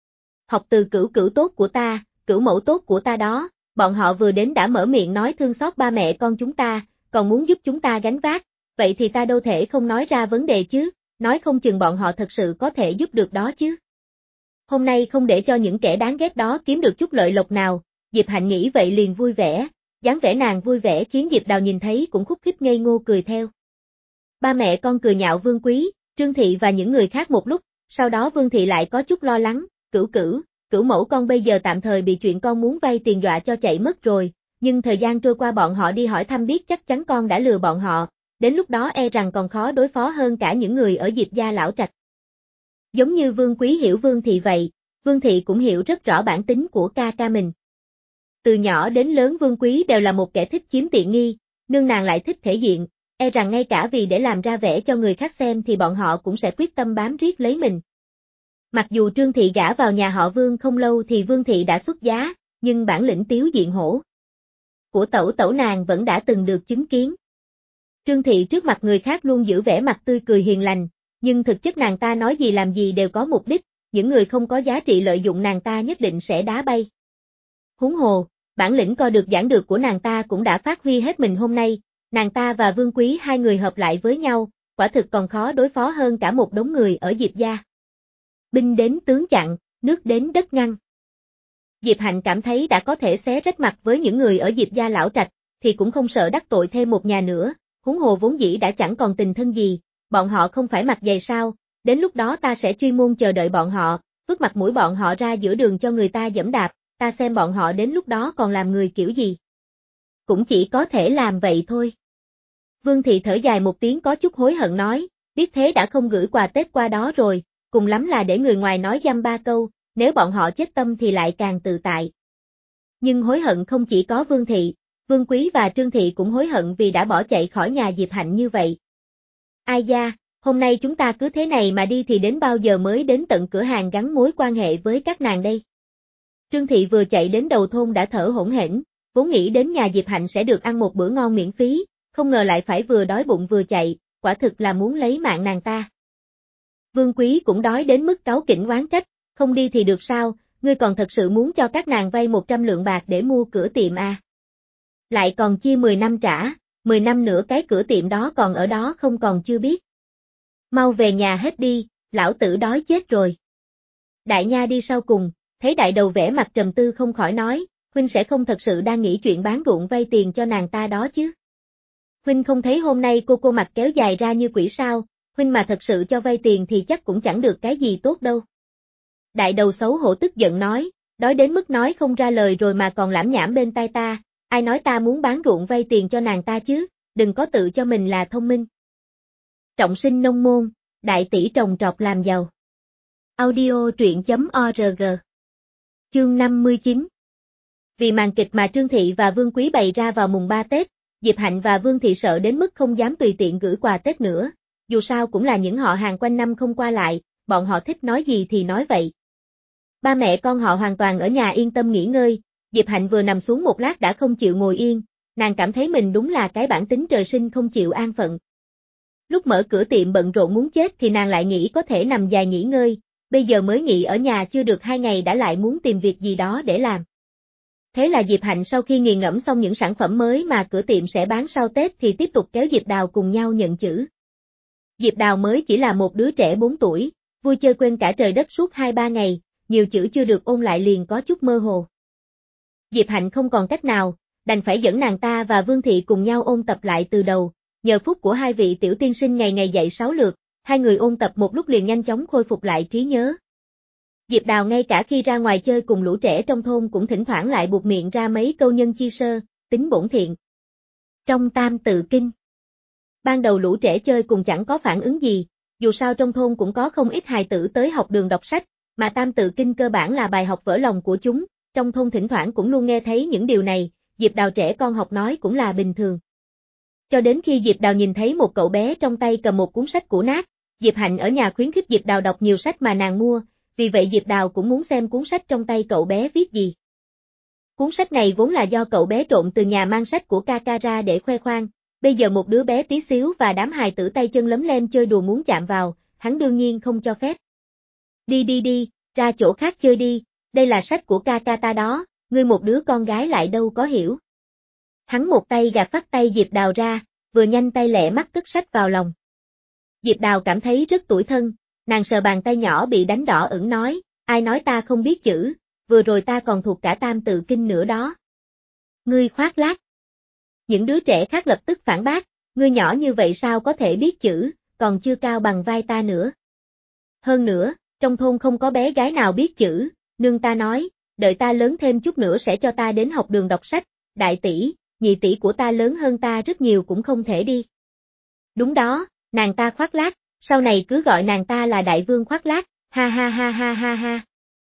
Học từ Cửu Cửu tốt của ta, Cửu mẫu tốt của ta đó, bọn họ vừa đến đã mở miệng nói thương xót ba mẹ con chúng ta, còn muốn giúp chúng ta gánh vác, vậy thì ta đâu thể không nói ra vấn đề chứ, nói không chừng bọn họ thật sự có thể giúp được đó chứ. Hôm nay không để cho những kẻ đáng ghét đó kiếm được chút lợi lộc nào, Diệp Hạnh nghĩ vậy liền vui vẻ, dáng vẻ nàng vui vẻ khiến Diệp Đào nhìn thấy cũng khúc khích ngây ngô cười theo. Ba mẹ con cười nhạo Vương Quý, Trương Thị và những người khác một lúc, sau đó Vương Thị lại có chút lo lắng, Cửu Cửu, Cửu mẫu con bây giờ tạm thời bị chuyện con muốn vay tiền dọa cho chạy mất rồi, nhưng thời gian trôi qua bọn họ đi hỏi thăm biết chắc chắn con đã lừa bọn họ, đến lúc đó e rằng còn khó đối phó hơn cả những người ở Diệp gia lão trạch. Giống như Vương Quý hiểu Vương Thị vậy, Vương Thị cũng hiểu rất rõ bản tính của ca ca mình. Từ nhỏ đến lớn Vương Quý đều là một kẻ thích chiếm tiện nghi, nương nàng lại thích thể diện, e rằng ngay cả vì để làm ra vẻ cho người khác xem thì bọn họ cũng sẽ quyết tâm bám riết lấy mình. Mặc dù Trương Thị gả vào nhà họ Vương không lâu thì Vương Thị đã xuất giá, nhưng bản lĩnh tiếu diện hổ của tẩu tẩu nàng vẫn đã từng được chứng kiến. Trương Thị trước mặt người khác luôn giữ vẻ mặt tươi cười hiền lành, nhưng thực chất nàng ta nói gì làm gì đều có mục đích, những người không có giá trị lợi dụng nàng ta nhất định sẽ đá bay. Huống hồ, bản lĩnh coi được giảng được của nàng ta cũng đã phát huy hết mình hôm nay, nàng ta và Vương Quý hai người hợp lại với nhau, quả thực còn khó đối phó hơn cả một đống người ở Diệp gia. Binh đến tướng chặn, nước đến đất ngăn. Diệp Hạnh cảm thấy đã có thể xé rách mặt với những người ở Diệp gia lão trạch, thì cũng không sợ đắc tội thêm một nhà nữa, huống hồ vốn dĩ đã chẳng còn tình thân gì, bọn họ không phải mặt dày sao, đến lúc đó ta sẽ chuyên môn chờ đợi bọn họ, vứt mặt mũi bọn họ ra giữa đường cho người ta giẫm đạp, ta xem bọn họ đến lúc đó còn làm người kiểu gì. Cũng chỉ có thể làm vậy thôi. Vương Thị thở dài một tiếng có chút hối hận nói, biết thế đã không gửi quà Tết qua đó rồi, cùng lắm là để người ngoài nói dăm ba câu, nếu bọn họ chết tâm thì lại càng tự tại. Nhưng hối hận không chỉ có Vương Thị, Vương Quý và Trương Thị cũng hối hận vì đã bỏ chạy khỏi nhà Diệp Hạnh như vậy. Ai da, hôm nay chúng ta cứ thế này mà đi thì đến bao giờ mới đến tận cửa hàng gắn mối quan hệ với các nàng đây. Trương Thị vừa chạy đến đầu thôn đã thở hổn hển, vốn nghĩ đến nhà Diệp Hạnh sẽ được ăn một bữa ngon miễn phí, không ngờ lại phải vừa đói bụng vừa chạy, quả thực là muốn lấy mạng nàng ta. Vương Quý cũng đói đến mức cáu kỉnh oán trách, không đi thì được sao, ngươi còn thật sự muốn cho các nàng vay một trăm lượng bạc để mua cửa tiệm à? Lại còn chia mười năm trả, mười năm nữa cái cửa tiệm đó còn ở đó không còn chưa biết. Mau về nhà hết đi, lão tử đói chết rồi. Đại nha đi sau cùng, thấy đại đầu vẻ mặt trầm tư không khỏi nói, huynh sẽ không thật sự đang nghĩ chuyện bán ruộng vay tiền cho nàng ta đó chứ? Huynh không thấy hôm nay cô cô mặt kéo dài ra như quỷ sao, huynh mà thật sự cho vay tiền thì chắc cũng chẳng được cái gì tốt đâu. Đại đầu xấu hổ tức giận nói, đói đến mức nói không ra lời rồi mà còn lảm nhảm bên tai ta, ai nói ta muốn bán ruộng vay tiền cho nàng ta chứ, đừng có tự cho mình là thông minh. Trọng sinh nông môn, đại tỷ trồng trọt làm giàu. Audio truyện chấm org. Chương năm mươi chín. Vì màn kịch mà Trương Thị và Vương Quý bày ra vào mùng ba Tết, Diệp Hạnh và Vương Thị sợ đến mức không dám tùy tiện gửi quà Tết nữa, dù sao cũng là những họ hàng quanh năm không qua lại, bọn họ thích nói gì thì nói vậy. Ba mẹ con họ hoàn toàn ở nhà yên tâm nghỉ ngơi, Diệp Hạnh vừa nằm xuống một lát đã không chịu ngồi yên, nàng cảm thấy mình đúng là cái bản tính trời sinh không chịu an phận. Lúc mở cửa tiệm bận rộn muốn chết thì nàng lại nghĩ có thể nằm dài nghỉ ngơi, bây giờ mới nghỉ ở nhà chưa được hai ngày đã lại muốn tìm việc gì đó để làm. Thế là Diệp Hạnh sau khi nghiền ngẫm xong những sản phẩm mới mà cửa tiệm sẽ bán sau Tết thì tiếp tục kéo Diệp Đào cùng nhau nhận chữ. Diệp Đào mới chỉ là một đứa trẻ bốn tuổi, vui chơi quên cả trời đất suốt hai ba ngày, nhiều chữ chưa được ôn lại liền có chút mơ hồ. Diệp Hạnh không còn cách nào, đành phải dẫn nàng ta và Vương Thị cùng nhau ôn tập lại từ đầu, nhờ phúc của hai vị tiểu tiên sinh ngày ngày dạy sáu lượt, hai người ôn tập một lúc liền nhanh chóng khôi phục lại trí nhớ. Diệp Đào ngay cả khi ra ngoài chơi cùng lũ trẻ trong thôn cũng thỉnh thoảng lại buột miệng ra mấy câu nhân chi sơ, tính bổn thiện. Trong Tam Tự Kinh, ban đầu lũ trẻ chơi cùng chẳng có phản ứng gì, dù sao trong thôn cũng có không ít hài tử tới học đường đọc sách, mà Tam Tự Kinh cơ bản là bài học vỡ lòng của chúng, trong thôn thỉnh thoảng cũng luôn nghe thấy những điều này, Diệp Đào trẻ con học nói cũng là bình thường. Cho đến khi Diệp Đào nhìn thấy một cậu bé trong tay cầm một cuốn sách cũ nát, Diệp Hạnh ở nhà khuyến khích Diệp Đào đọc nhiều sách mà nàng mua, vì vậy Diệp Đào cũng muốn xem cuốn sách trong tay cậu bé viết gì. Cuốn sách này vốn là do cậu bé trộm từ nhà mang sách của ca ca ra để khoe khoang, bây giờ một đứa bé tí xíu và đám hài tử tay chân lấm lem chơi đùa muốn chạm vào, hắn đương nhiên không cho phép. Đi đi đi, ra chỗ khác chơi đi, đây là sách của ca ca ta đó, ngươi một đứa con gái lại đâu có hiểu. Hắn một tay gạt phát tay Diệp Đào ra, vừa nhanh tay lẹ mắt cất sách vào lòng. Diệp Đào cảm thấy rất tủi thân, nàng sờ bàn tay nhỏ bị đánh đỏ ửng nói, ai nói ta không biết chữ, vừa rồi ta còn thuộc cả Tam Tự Kinh nữa đó. Ngươi khoác lác. Những đứa trẻ khác lập tức phản bác, ngươi nhỏ như vậy sao có thể biết chữ, còn chưa cao bằng vai ta nữa. Hơn nữa, trong thôn không có bé gái nào biết chữ, nương ta nói, đợi ta lớn thêm chút nữa sẽ cho ta đến học đường đọc sách, đại tỷ, nhị tỷ của ta lớn hơn ta rất nhiều cũng không thể đi. Đúng đó, nàng ta khoác lác, sau này cứ gọi nàng ta là đại vương khoác lác, ha ha ha ha ha ha.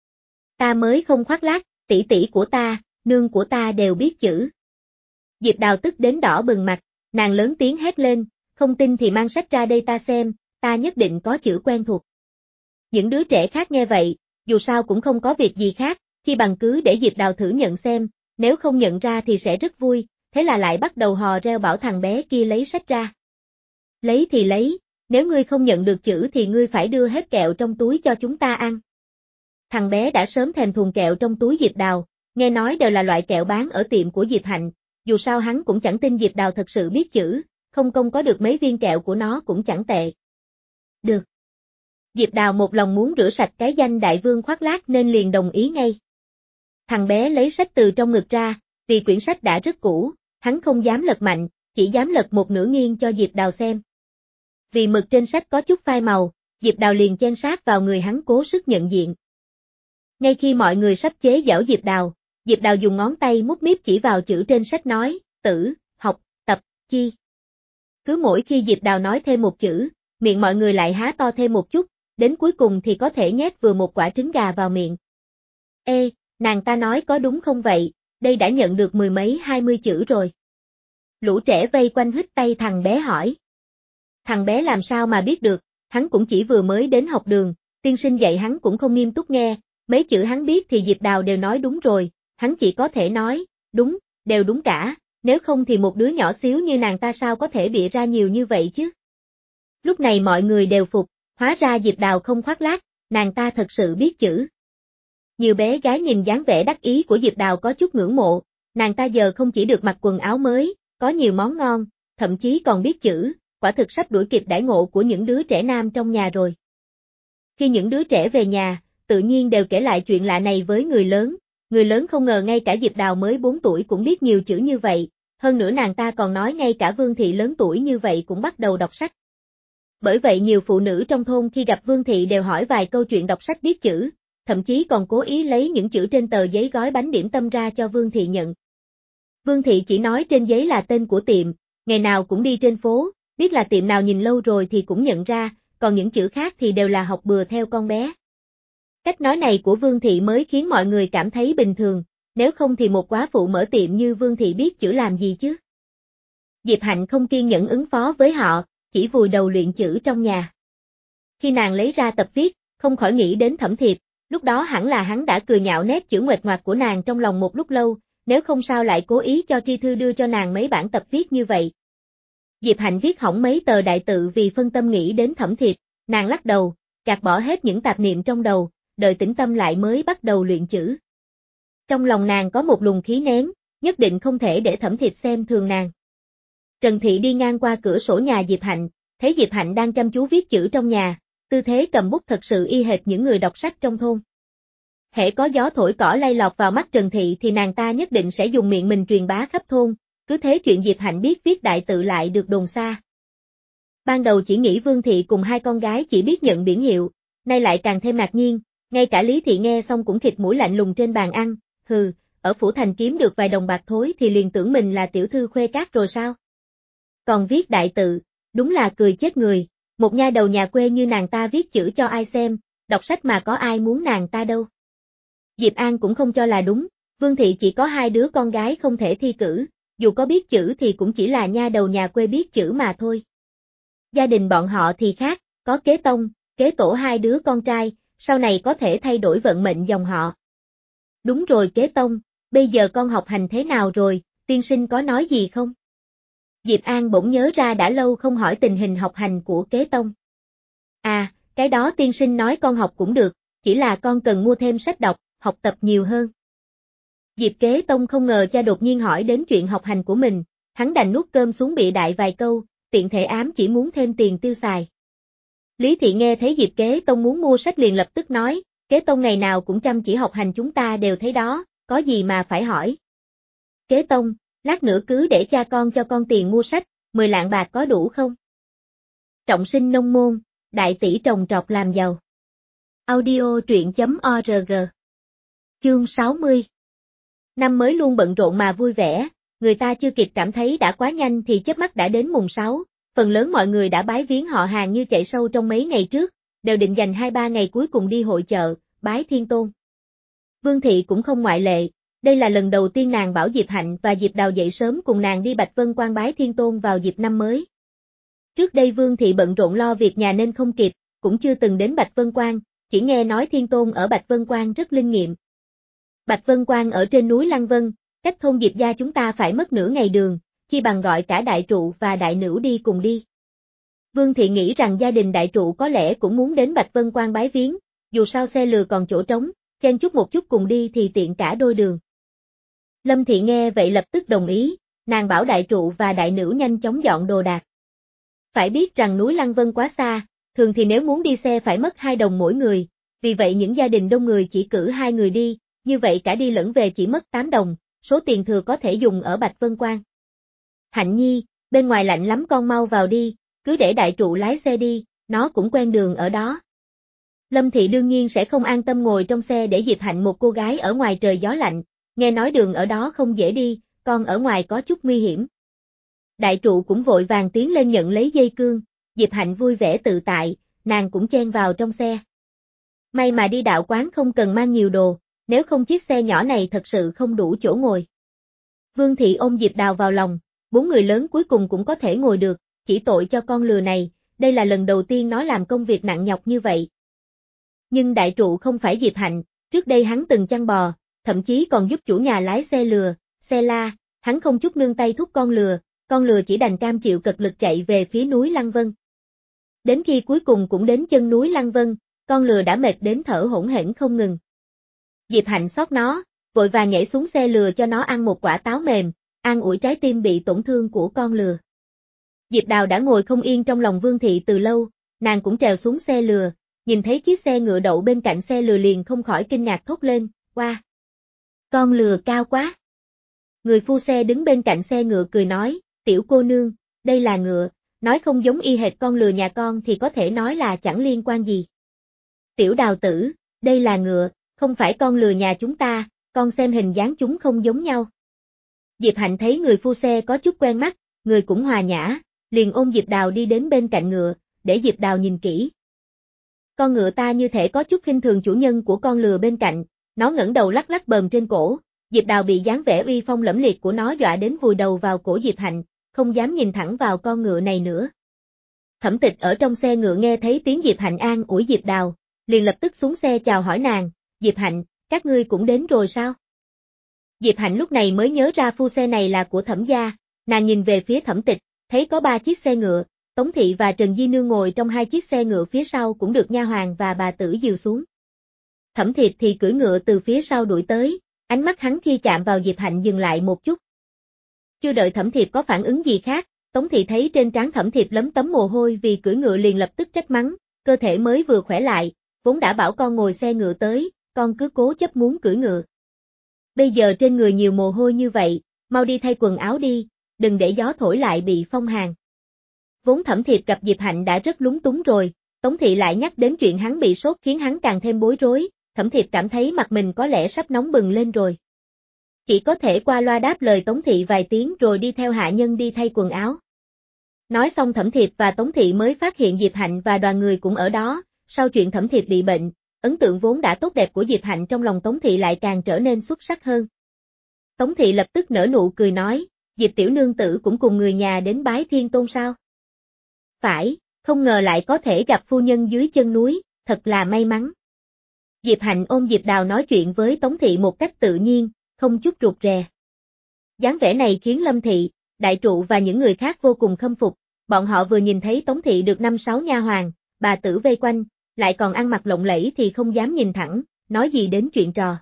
Ta mới không khoác lác, tỷ tỷ của ta, nương của ta đều biết chữ. Diệp Đào tức đến đỏ bừng mặt, nàng lớn tiếng hét lên, không tin thì mang sách ra đây ta xem, ta nhất định có chữ quen thuộc. Những đứa trẻ khác nghe vậy, dù sao cũng không có việc gì khác, chi bằng cứ để Diệp Đào thử nhận xem, nếu không nhận ra thì sẽ rất vui, thế là lại bắt đầu hò reo bảo thằng bé kia lấy sách ra. Lấy thì lấy, nếu ngươi không nhận được chữ thì ngươi phải đưa hết kẹo trong túi cho chúng ta ăn. Thằng bé đã sớm thèm thuồng kẹo trong túi Diệp Đào, nghe nói đều là loại kẹo bán ở tiệm của Diệp Hạnh, dù sao hắn cũng chẳng tin Diệp Đào thật sự biết chữ, không công có được mấy viên kẹo của nó cũng chẳng tệ. Được. Diệp Đào một lòng muốn rửa sạch cái danh đại vương khoác lác nên liền đồng ý ngay. Thằng bé lấy sách từ trong ngực ra, vì quyển sách đã rất cũ, hắn không dám lật mạnh, chỉ dám lật một nửa nghiêng cho Diệp Đào xem. Vì mực trên sách có chút phai màu, Diệp Đào liền chen sát vào người hắn cố sức nhận diện. Ngay khi mọi người sắp chế giễu Diệp Đào, Diệp Đào dùng ngón tay mút míp chỉ vào chữ trên sách nói, tử, học, tập, chi. Cứ mỗi khi Diệp Đào nói thêm một chữ, miệng mọi người lại há to thêm một chút, đến cuối cùng thì có thể nhét vừa một quả trứng gà vào miệng. Ê, nàng ta nói có đúng không vậy, đây đã nhận được mười mấy hai mươi chữ rồi. Lũ trẻ vây quanh hít tay thằng bé hỏi. Thằng bé làm sao mà biết được, hắn cũng chỉ vừa mới đến học đường, tiên sinh dạy hắn cũng không nghiêm túc nghe, mấy chữ hắn biết thì Diệp Đào đều nói đúng rồi, hắn chỉ có thể nói, đúng, đều đúng cả, nếu không thì một đứa nhỏ xíu như nàng ta sao có thể bịa ra nhiều như vậy chứ. Lúc này mọi người đều phục, hóa ra Diệp Đào không khoác lác, nàng ta thật sự biết chữ. Nhiều bé gái nhìn dáng vẻ đắc ý của Diệp Đào có chút ngưỡng mộ, nàng ta giờ không chỉ được mặc quần áo mới, có nhiều món ngon, thậm chí còn biết chữ, quả thực sắp đuổi kịp đãi ngộ của những đứa trẻ nam trong nhà rồi. Khi những đứa trẻ về nhà, tự nhiên đều kể lại chuyện lạ này với người lớn, người lớn không ngờ ngay cả Diệp Đào mới bốn tuổi cũng biết nhiều chữ như vậy, hơn nữa nàng ta còn nói ngay cả Vương Thị lớn tuổi như vậy cũng bắt đầu đọc sách. Bởi vậy nhiều phụ nữ trong thôn khi gặp Vương Thị đều hỏi vài câu chuyện đọc sách biết chữ, thậm chí còn cố ý lấy những chữ trên tờ giấy gói bánh điểm tâm ra cho Vương Thị nhận. Vương Thị chỉ nói trên giấy là tên của tiệm, ngày nào cũng đi trên phố, biết là tiệm nào nhìn lâu rồi thì cũng nhận ra, còn những chữ khác thì đều là học bừa theo con bé. Cách nói này của Vương Thị mới khiến mọi người cảm thấy bình thường, nếu không thì một quá phụ mở tiệm như Vương Thị biết chữ làm gì chứ. Diệp Hạnh không kiên nhẫn ứng phó với họ, chỉ vùi đầu luyện chữ trong nhà. Khi nàng lấy ra tập viết, không khỏi nghĩ đến Thẩm Thiệp, lúc đó hẳn là hắn đã cười nhạo nét chữ nguệch ngoạc của nàng trong lòng một lúc lâu, nếu không sao lại cố ý cho Tri Thư đưa cho nàng mấy bản tập viết như vậy. Diệp Hạnh viết hỏng mấy tờ đại tự vì phân tâm nghĩ đến Thẩm Thiệp, nàng lắc đầu, gạt bỏ hết những tạp niệm trong đầu, đợi tĩnh tâm lại mới bắt đầu luyện chữ. Trong lòng nàng có một luồng khí nén, nhất định không thể để Thẩm Thiệp xem thường nàng. Trần Thị đi ngang qua cửa sổ nhà Diệp Hạnh, thấy Diệp Hạnh đang chăm chú viết chữ trong nhà, tư thế cầm bút thật sự y hệt những người đọc sách trong thôn. Hễ có gió thổi cỏ lay lọt vào mắt Trần Thị thì nàng ta nhất định sẽ dùng miệng mình truyền bá khắp thôn, cứ thế chuyện Diệp Hạnh biết viết đại tự lại được đồn xa. Ban đầu chỉ nghĩ Vương Thị cùng hai con gái chỉ biết nhận biển hiệu, nay lại càng thêm ngạc nhiên, ngay cả Lý Thị nghe xong cũng khịt mũi lạnh lùng trên bàn ăn, hừ, ở phủ thành kiếm được vài đồng bạc thối thì liền tưởng mình là tiểu thư khuê cát rồi sao? Còn viết đại tự, đúng là cười chết người, một nha đầu nhà quê như nàng ta viết chữ cho ai xem, đọc sách mà có ai muốn nàng ta đâu. Diệp An cũng không cho là đúng, Vương Thị chỉ có hai đứa con gái không thể thi cử, dù có biết chữ thì cũng chỉ là nha đầu nhà quê biết chữ mà thôi. Gia đình bọn họ thì khác, có kế tông, kế tổ hai đứa con trai, sau này có thể thay đổi vận mệnh dòng họ. Đúng rồi kế tông, bây giờ con học hành thế nào rồi, tiên sinh có nói gì không? Diệp An bỗng nhớ ra đã lâu không hỏi tình hình học hành của kế tông. À, cái đó tiên sinh nói con học cũng được, chỉ là con cần mua thêm sách đọc, học tập nhiều hơn. Diệp Kế Tông không ngờ cha đột nhiên hỏi đến chuyện học hành của mình, hắn đành nuốt cơm xuống bịa đại vài câu, tiện thể ám chỉ muốn thêm tiền tiêu xài. Lý Thị nghe thấy Diệp Kế Tông muốn mua sách liền lập tức nói, Kế Tông ngày nào cũng chăm chỉ học hành chúng ta đều thấy đó, có gì mà phải hỏi. Kế Tông, lát nữa cứ để cha con cho con tiền mua sách, mười lạng bạc có đủ không? Trọng sinh nông môn, đại tỷ trồng trọt làm giàu. Audio truyện chấm org. Chương sáu mươi. Năm mới luôn bận rộn mà vui vẻ, người ta chưa kịp cảm thấy đã quá nhanh thì chớp mắt đã đến mùng sáu, phần lớn mọi người đã bái viếng họ hàng như chạy sâu trong mấy ngày trước, đều định dành hai ba ngày cuối cùng đi hội chợ, bái Thiên Tôn. Vương Thị cũng không ngoại lệ, đây là lần đầu tiên nàng bảo Diệp Hạnh và Diệp Đào dậy sớm cùng nàng đi Bạch Vân Quan bái Thiên Tôn vào dịp năm mới. Trước đây Vương Thị bận rộn lo việc nhà nên không kịp, cũng chưa từng đến Bạch Vân Quan, chỉ nghe nói Thiên Tôn ở Bạch Vân Quan rất linh nghiệm. Bạch Vân Quan ở trên núi Lăng Vân, cách thôn Diệp gia chúng ta phải mất nửa ngày đường, chi bằng gọi cả đại trụ và đại nữ đi cùng đi. Vương Thị nghĩ rằng gia đình đại trụ có lẽ cũng muốn đến Bạch Vân Quan bái viếng, dù sao xe lừa còn chỗ trống, chen chút một chút cùng đi thì tiện cả đôi đường. Lâm Thị nghe vậy lập tức đồng ý, nàng bảo đại trụ và đại nữ nhanh chóng dọn đồ đạc. Phải biết rằng núi Lăng Vân quá xa, thường thì nếu muốn đi xe phải mất hai đồng mỗi người, vì vậy những gia đình đông người chỉ cử hai người đi, như vậy cả đi lẫn về chỉ mất tám đồng, số tiền thừa có thể dùng ở Bạch Vân Quan. Hạnh Nhi, bên ngoài lạnh lắm con mau vào đi, cứ để đại trụ lái xe đi, nó cũng quen đường ở đó. Lâm Thị đương nhiên sẽ không an tâm ngồi trong xe để Diệp Hạnh một cô gái ở ngoài trời gió lạnh, nghe nói đường ở đó không dễ đi, con ở ngoài có chút nguy hiểm. Đại trụ cũng vội vàng tiến lên nhận lấy dây cương, Diệp Hạnh vui vẻ tự tại, nàng cũng chen vào trong xe. May mà đi đạo quán không cần mang nhiều đồ, nếu không chiếc xe nhỏ này thật sự không đủ chỗ ngồi. Vương Thị ôm Diệp Đào vào lòng, bốn người lớn cuối cùng cũng có thể ngồi được, chỉ tội cho con lừa này, đây là lần đầu tiên nó làm công việc nặng nhọc như vậy. Nhưng đại trụ không phải Diệp Hạnh, trước đây hắn từng chăn bò, thậm chí còn giúp chủ nhà lái xe lừa, xe la, hắn không chút nương tay thúc con lừa, con lừa chỉ đành cam chịu cật lực chạy về phía núi Lăng Vân. Đến khi cuối cùng cũng đến chân núi Lăng Vân, con lừa đã mệt đến thở hổn hển không ngừng. Diệp Hạnh xót nó, vội vàng nhảy xuống xe lừa cho nó ăn một quả táo mềm, an ủi trái tim bị tổn thương của con lừa. Diệp Đào đã ngồi không yên trong lòng Vương Thị từ lâu, nàng cũng trèo xuống xe lừa, nhìn thấy chiếc xe ngựa đậu bên cạnh xe lừa liền không khỏi kinh ngạc thốt lên, wow! Con lừa cao quá! Người phu xe đứng bên cạnh xe ngựa cười nói, tiểu cô nương, đây là ngựa, nói không giống y hệt con lừa nhà con thì có thể nói là chẳng liên quan gì. Tiểu Đào tử, đây là ngựa, không phải con lừa nhà chúng ta, con xem hình dáng chúng không giống nhau. Diệp Hạnh thấy người phu xe có chút quen mắt, người cũng hòa nhã, liền ôm Diệp Đào đi đến bên cạnh ngựa, để Diệp Đào nhìn kỹ. Con ngựa ta như thể có chút khinh thường chủ nhân của con lừa bên cạnh, nó ngẩng đầu lắc lắc bờm trên cổ, Diệp Đào bị dáng vẻ uy phong lẫm liệt của nó dọa đến vùi đầu vào cổ Diệp Hạnh, không dám nhìn thẳng vào con ngựa này nữa. Thẩm Tịch ở trong xe ngựa nghe thấy tiếng Diệp Hạnh an ủi Diệp Đào, liền lập tức xuống xe chào hỏi nàng, Diệp Hạnh, các ngươi cũng đến rồi sao? Diệp Hạnh lúc này mới nhớ ra phu xe này là của Thẩm gia, nàng nhìn về phía Thẩm Tịch, thấy có ba chiếc xe ngựa, Tống Thị và Trần Di Nương ngồi trong hai chiếc xe ngựa phía sau cũng được nha hoàn và bà tử dìu xuống. Thẩm Thiệp thì cưỡi ngựa từ phía sau đuổi tới, ánh mắt hắn khi chạm vào Diệp Hạnh dừng lại một chút. Chưa đợi Thẩm Thiệp có phản ứng gì khác, Tống Thị thấy trên trán Thẩm Thiệp lấm tấm mồ hôi vì cưỡi ngựa liền lập tức trách mắng, cơ thể mới vừa khỏe lại, vốn đã bảo con ngồi xe ngựa tới, con cứ cố chấp muốn cưỡi ngựa. Bây giờ trên người nhiều mồ hôi như vậy, mau đi thay quần áo đi, đừng để gió thổi lại bị phong hàn. Vốn Thẩm Thiệp gặp Diệp Hạnh đã rất lúng túng rồi, Tống Thị lại nhắc đến chuyện hắn bị sốt khiến hắn càng thêm bối rối, Thẩm Thiệp cảm thấy mặt mình có lẽ sắp nóng bừng lên rồi. Chỉ có thể qua loa đáp lời Tống Thị vài tiếng rồi đi theo hạ nhân đi thay quần áo. Nói xong Thẩm Thiệp và Tống Thị mới phát hiện Diệp Hạnh và đoàn người cũng ở đó, sau chuyện Thẩm Thiệp bị bệnh, ấn tượng vốn đã tốt đẹp của Diệp Hạnh trong lòng Tống Thị lại càng trở nên xuất sắc hơn. Tống Thị lập tức nở nụ cười nói, Diệp tiểu nương tử cũng cùng người nhà đến bái Thiên Tôn sao? Phải, không ngờ lại có thể gặp phu nhân dưới chân núi, thật là may mắn. Diệp Hạnh ôm Diệp Đào nói chuyện với Tống Thị một cách tự nhiên, không chút rụt rè. Dáng vẻ này khiến Lâm Thị, Đại Trụ và những người khác vô cùng khâm phục, bọn họ vừa nhìn thấy Tống Thị được năm sáu nha hoàn, bà tử vây quanh, lại còn ăn mặc lộng lẫy thì không dám nhìn thẳng, nói gì đến chuyện trò.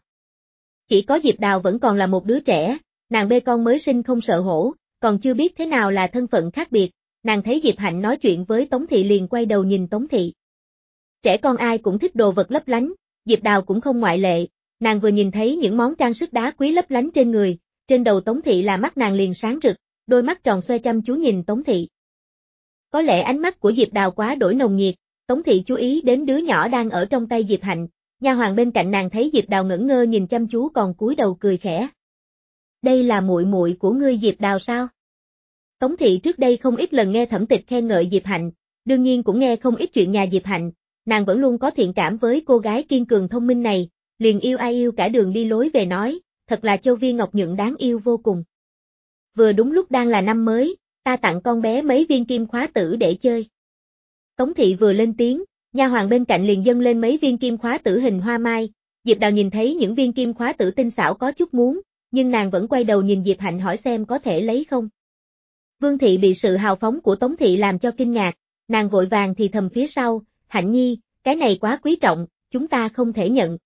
Chỉ có Diệp Đào vẫn còn là một đứa trẻ, nàng bê con mới sinh không sợ hổ, còn chưa biết thế nào là thân phận khác biệt, nàng thấy Diệp Hạnh nói chuyện với Tống Thị liền quay đầu nhìn Tống Thị. Trẻ con ai cũng thích đồ vật lấp lánh, Diệp Đào cũng không ngoại lệ, nàng vừa nhìn thấy những món trang sức đá quý lấp lánh trên người, trên đầu Tống Thị là mắt nàng liền sáng rực, đôi mắt tròn xoe chăm chú nhìn Tống Thị. Có lẽ ánh mắt của Diệp Đào quá đổi nồng nhiệt, Tống Thị chú ý đến đứa nhỏ đang ở trong tay Diệp Hạnh, nha hoàn bên cạnh nàng thấy Diệp Đào ngẩn ngơ nhìn chăm chú còn cúi đầu cười khẽ. Đây là muội muội của ngươi Diệp Đào sao? Tống Thị trước đây không ít lần nghe Thẩm Tịch khen ngợi Diệp Hạnh, đương nhiên cũng nghe không ít chuyện nhà Diệp Hạnh, nàng vẫn luôn có thiện cảm với cô gái kiên cường thông minh này, liền yêu ai yêu cả đường đi lối về nói, thật là châu viên ngọc nhuận đáng yêu vô cùng. Vừa đúng lúc đang là năm mới, ta tặng con bé mấy viên kim khóa tử để chơi. Tống Thị vừa lên tiếng, nha hoàn bên cạnh liền dâng lên mấy viên kim khóa tử hình hoa mai, Diệp Đào nhìn thấy những viên kim khóa tử tinh xảo có chút muốn, nhưng nàng vẫn quay đầu nhìn Diệp Hạnh hỏi xem có thể lấy không. Vương Thị bị sự hào phóng của Tống Thị làm cho kinh ngạc, nàng vội vàng thì thầm phía sau, Hạnh nhi, cái này quá quý trọng, chúng ta không thể nhận.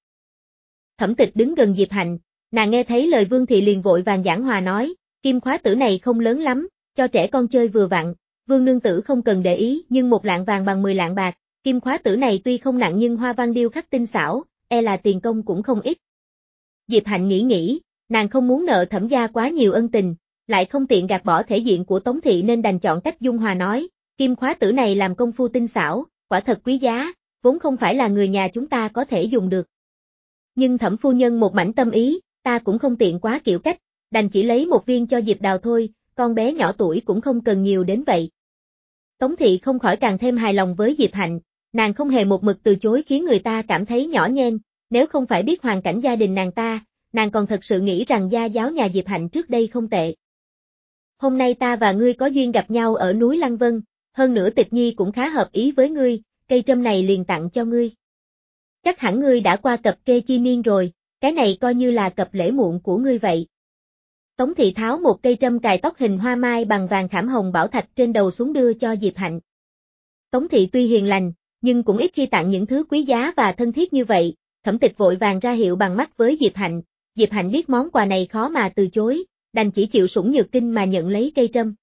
Thẩm Tịch đứng gần Diệp Hạnh, nàng nghe thấy lời Vương Thị liền vội vàng giảng hòa nói, kim khóa tử này không lớn lắm, cho trẻ con chơi vừa vặn, Vương nương tử không cần để ý nhưng một lạng vàng bằng mười lạng bạc, kim khóa tử này tuy không nặng nhưng hoa văn điêu khắc tinh xảo, e là tiền công cũng không ít. Diệp Hạnh nghĩ nghĩ, nàng không muốn nợ Thẩm gia quá nhiều ân tình, lại không tiện gạt bỏ thể diện của Tống Thị nên đành chọn cách dung hòa nói, kim khóa tử này làm công phu tinh xảo, quả thật quý giá, vốn không phải là người nhà chúng ta có thể dùng được. Nhưng Thẩm phu nhân một mảnh tâm ý, ta cũng không tiện quá kiểu cách, đành chỉ lấy một viên cho Diệp Đào thôi, con bé nhỏ tuổi cũng không cần nhiều đến vậy. Tống Thị không khỏi càng thêm hài lòng với Diệp Hạnh, nàng không hề một mực từ chối khiến người ta cảm thấy nhỏ nhen, nếu không phải biết hoàn cảnh gia đình nàng ta, nàng còn thật sự nghĩ rằng gia giáo nhà Diệp Hạnh trước đây không tệ. Hôm nay ta và ngươi có duyên gặp nhau ở núi Lăng Vân, hơn nữa Tịch Nhi cũng khá hợp ý với ngươi, cây trâm này liền tặng cho ngươi. Chắc hẳn ngươi đã qua cập kê chi niên rồi, cái này coi như là cập lễ muộn của ngươi vậy. Tống Thị tháo một cây trâm cài tóc hình hoa mai bằng vàng khảm hồng bảo thạch trên đầu xuống đưa cho Diệp Hạnh. Tống Thị tuy hiền lành, nhưng cũng ít khi tặng những thứ quý giá và thân thiết như vậy, Thẩm Tịch vội vàng ra hiệu bằng mắt với Diệp Hạnh, Diệp Hạnh biết món quà này khó mà từ chối, đành chỉ chịu sủng nhược kinh mà nhận lấy cây trâm.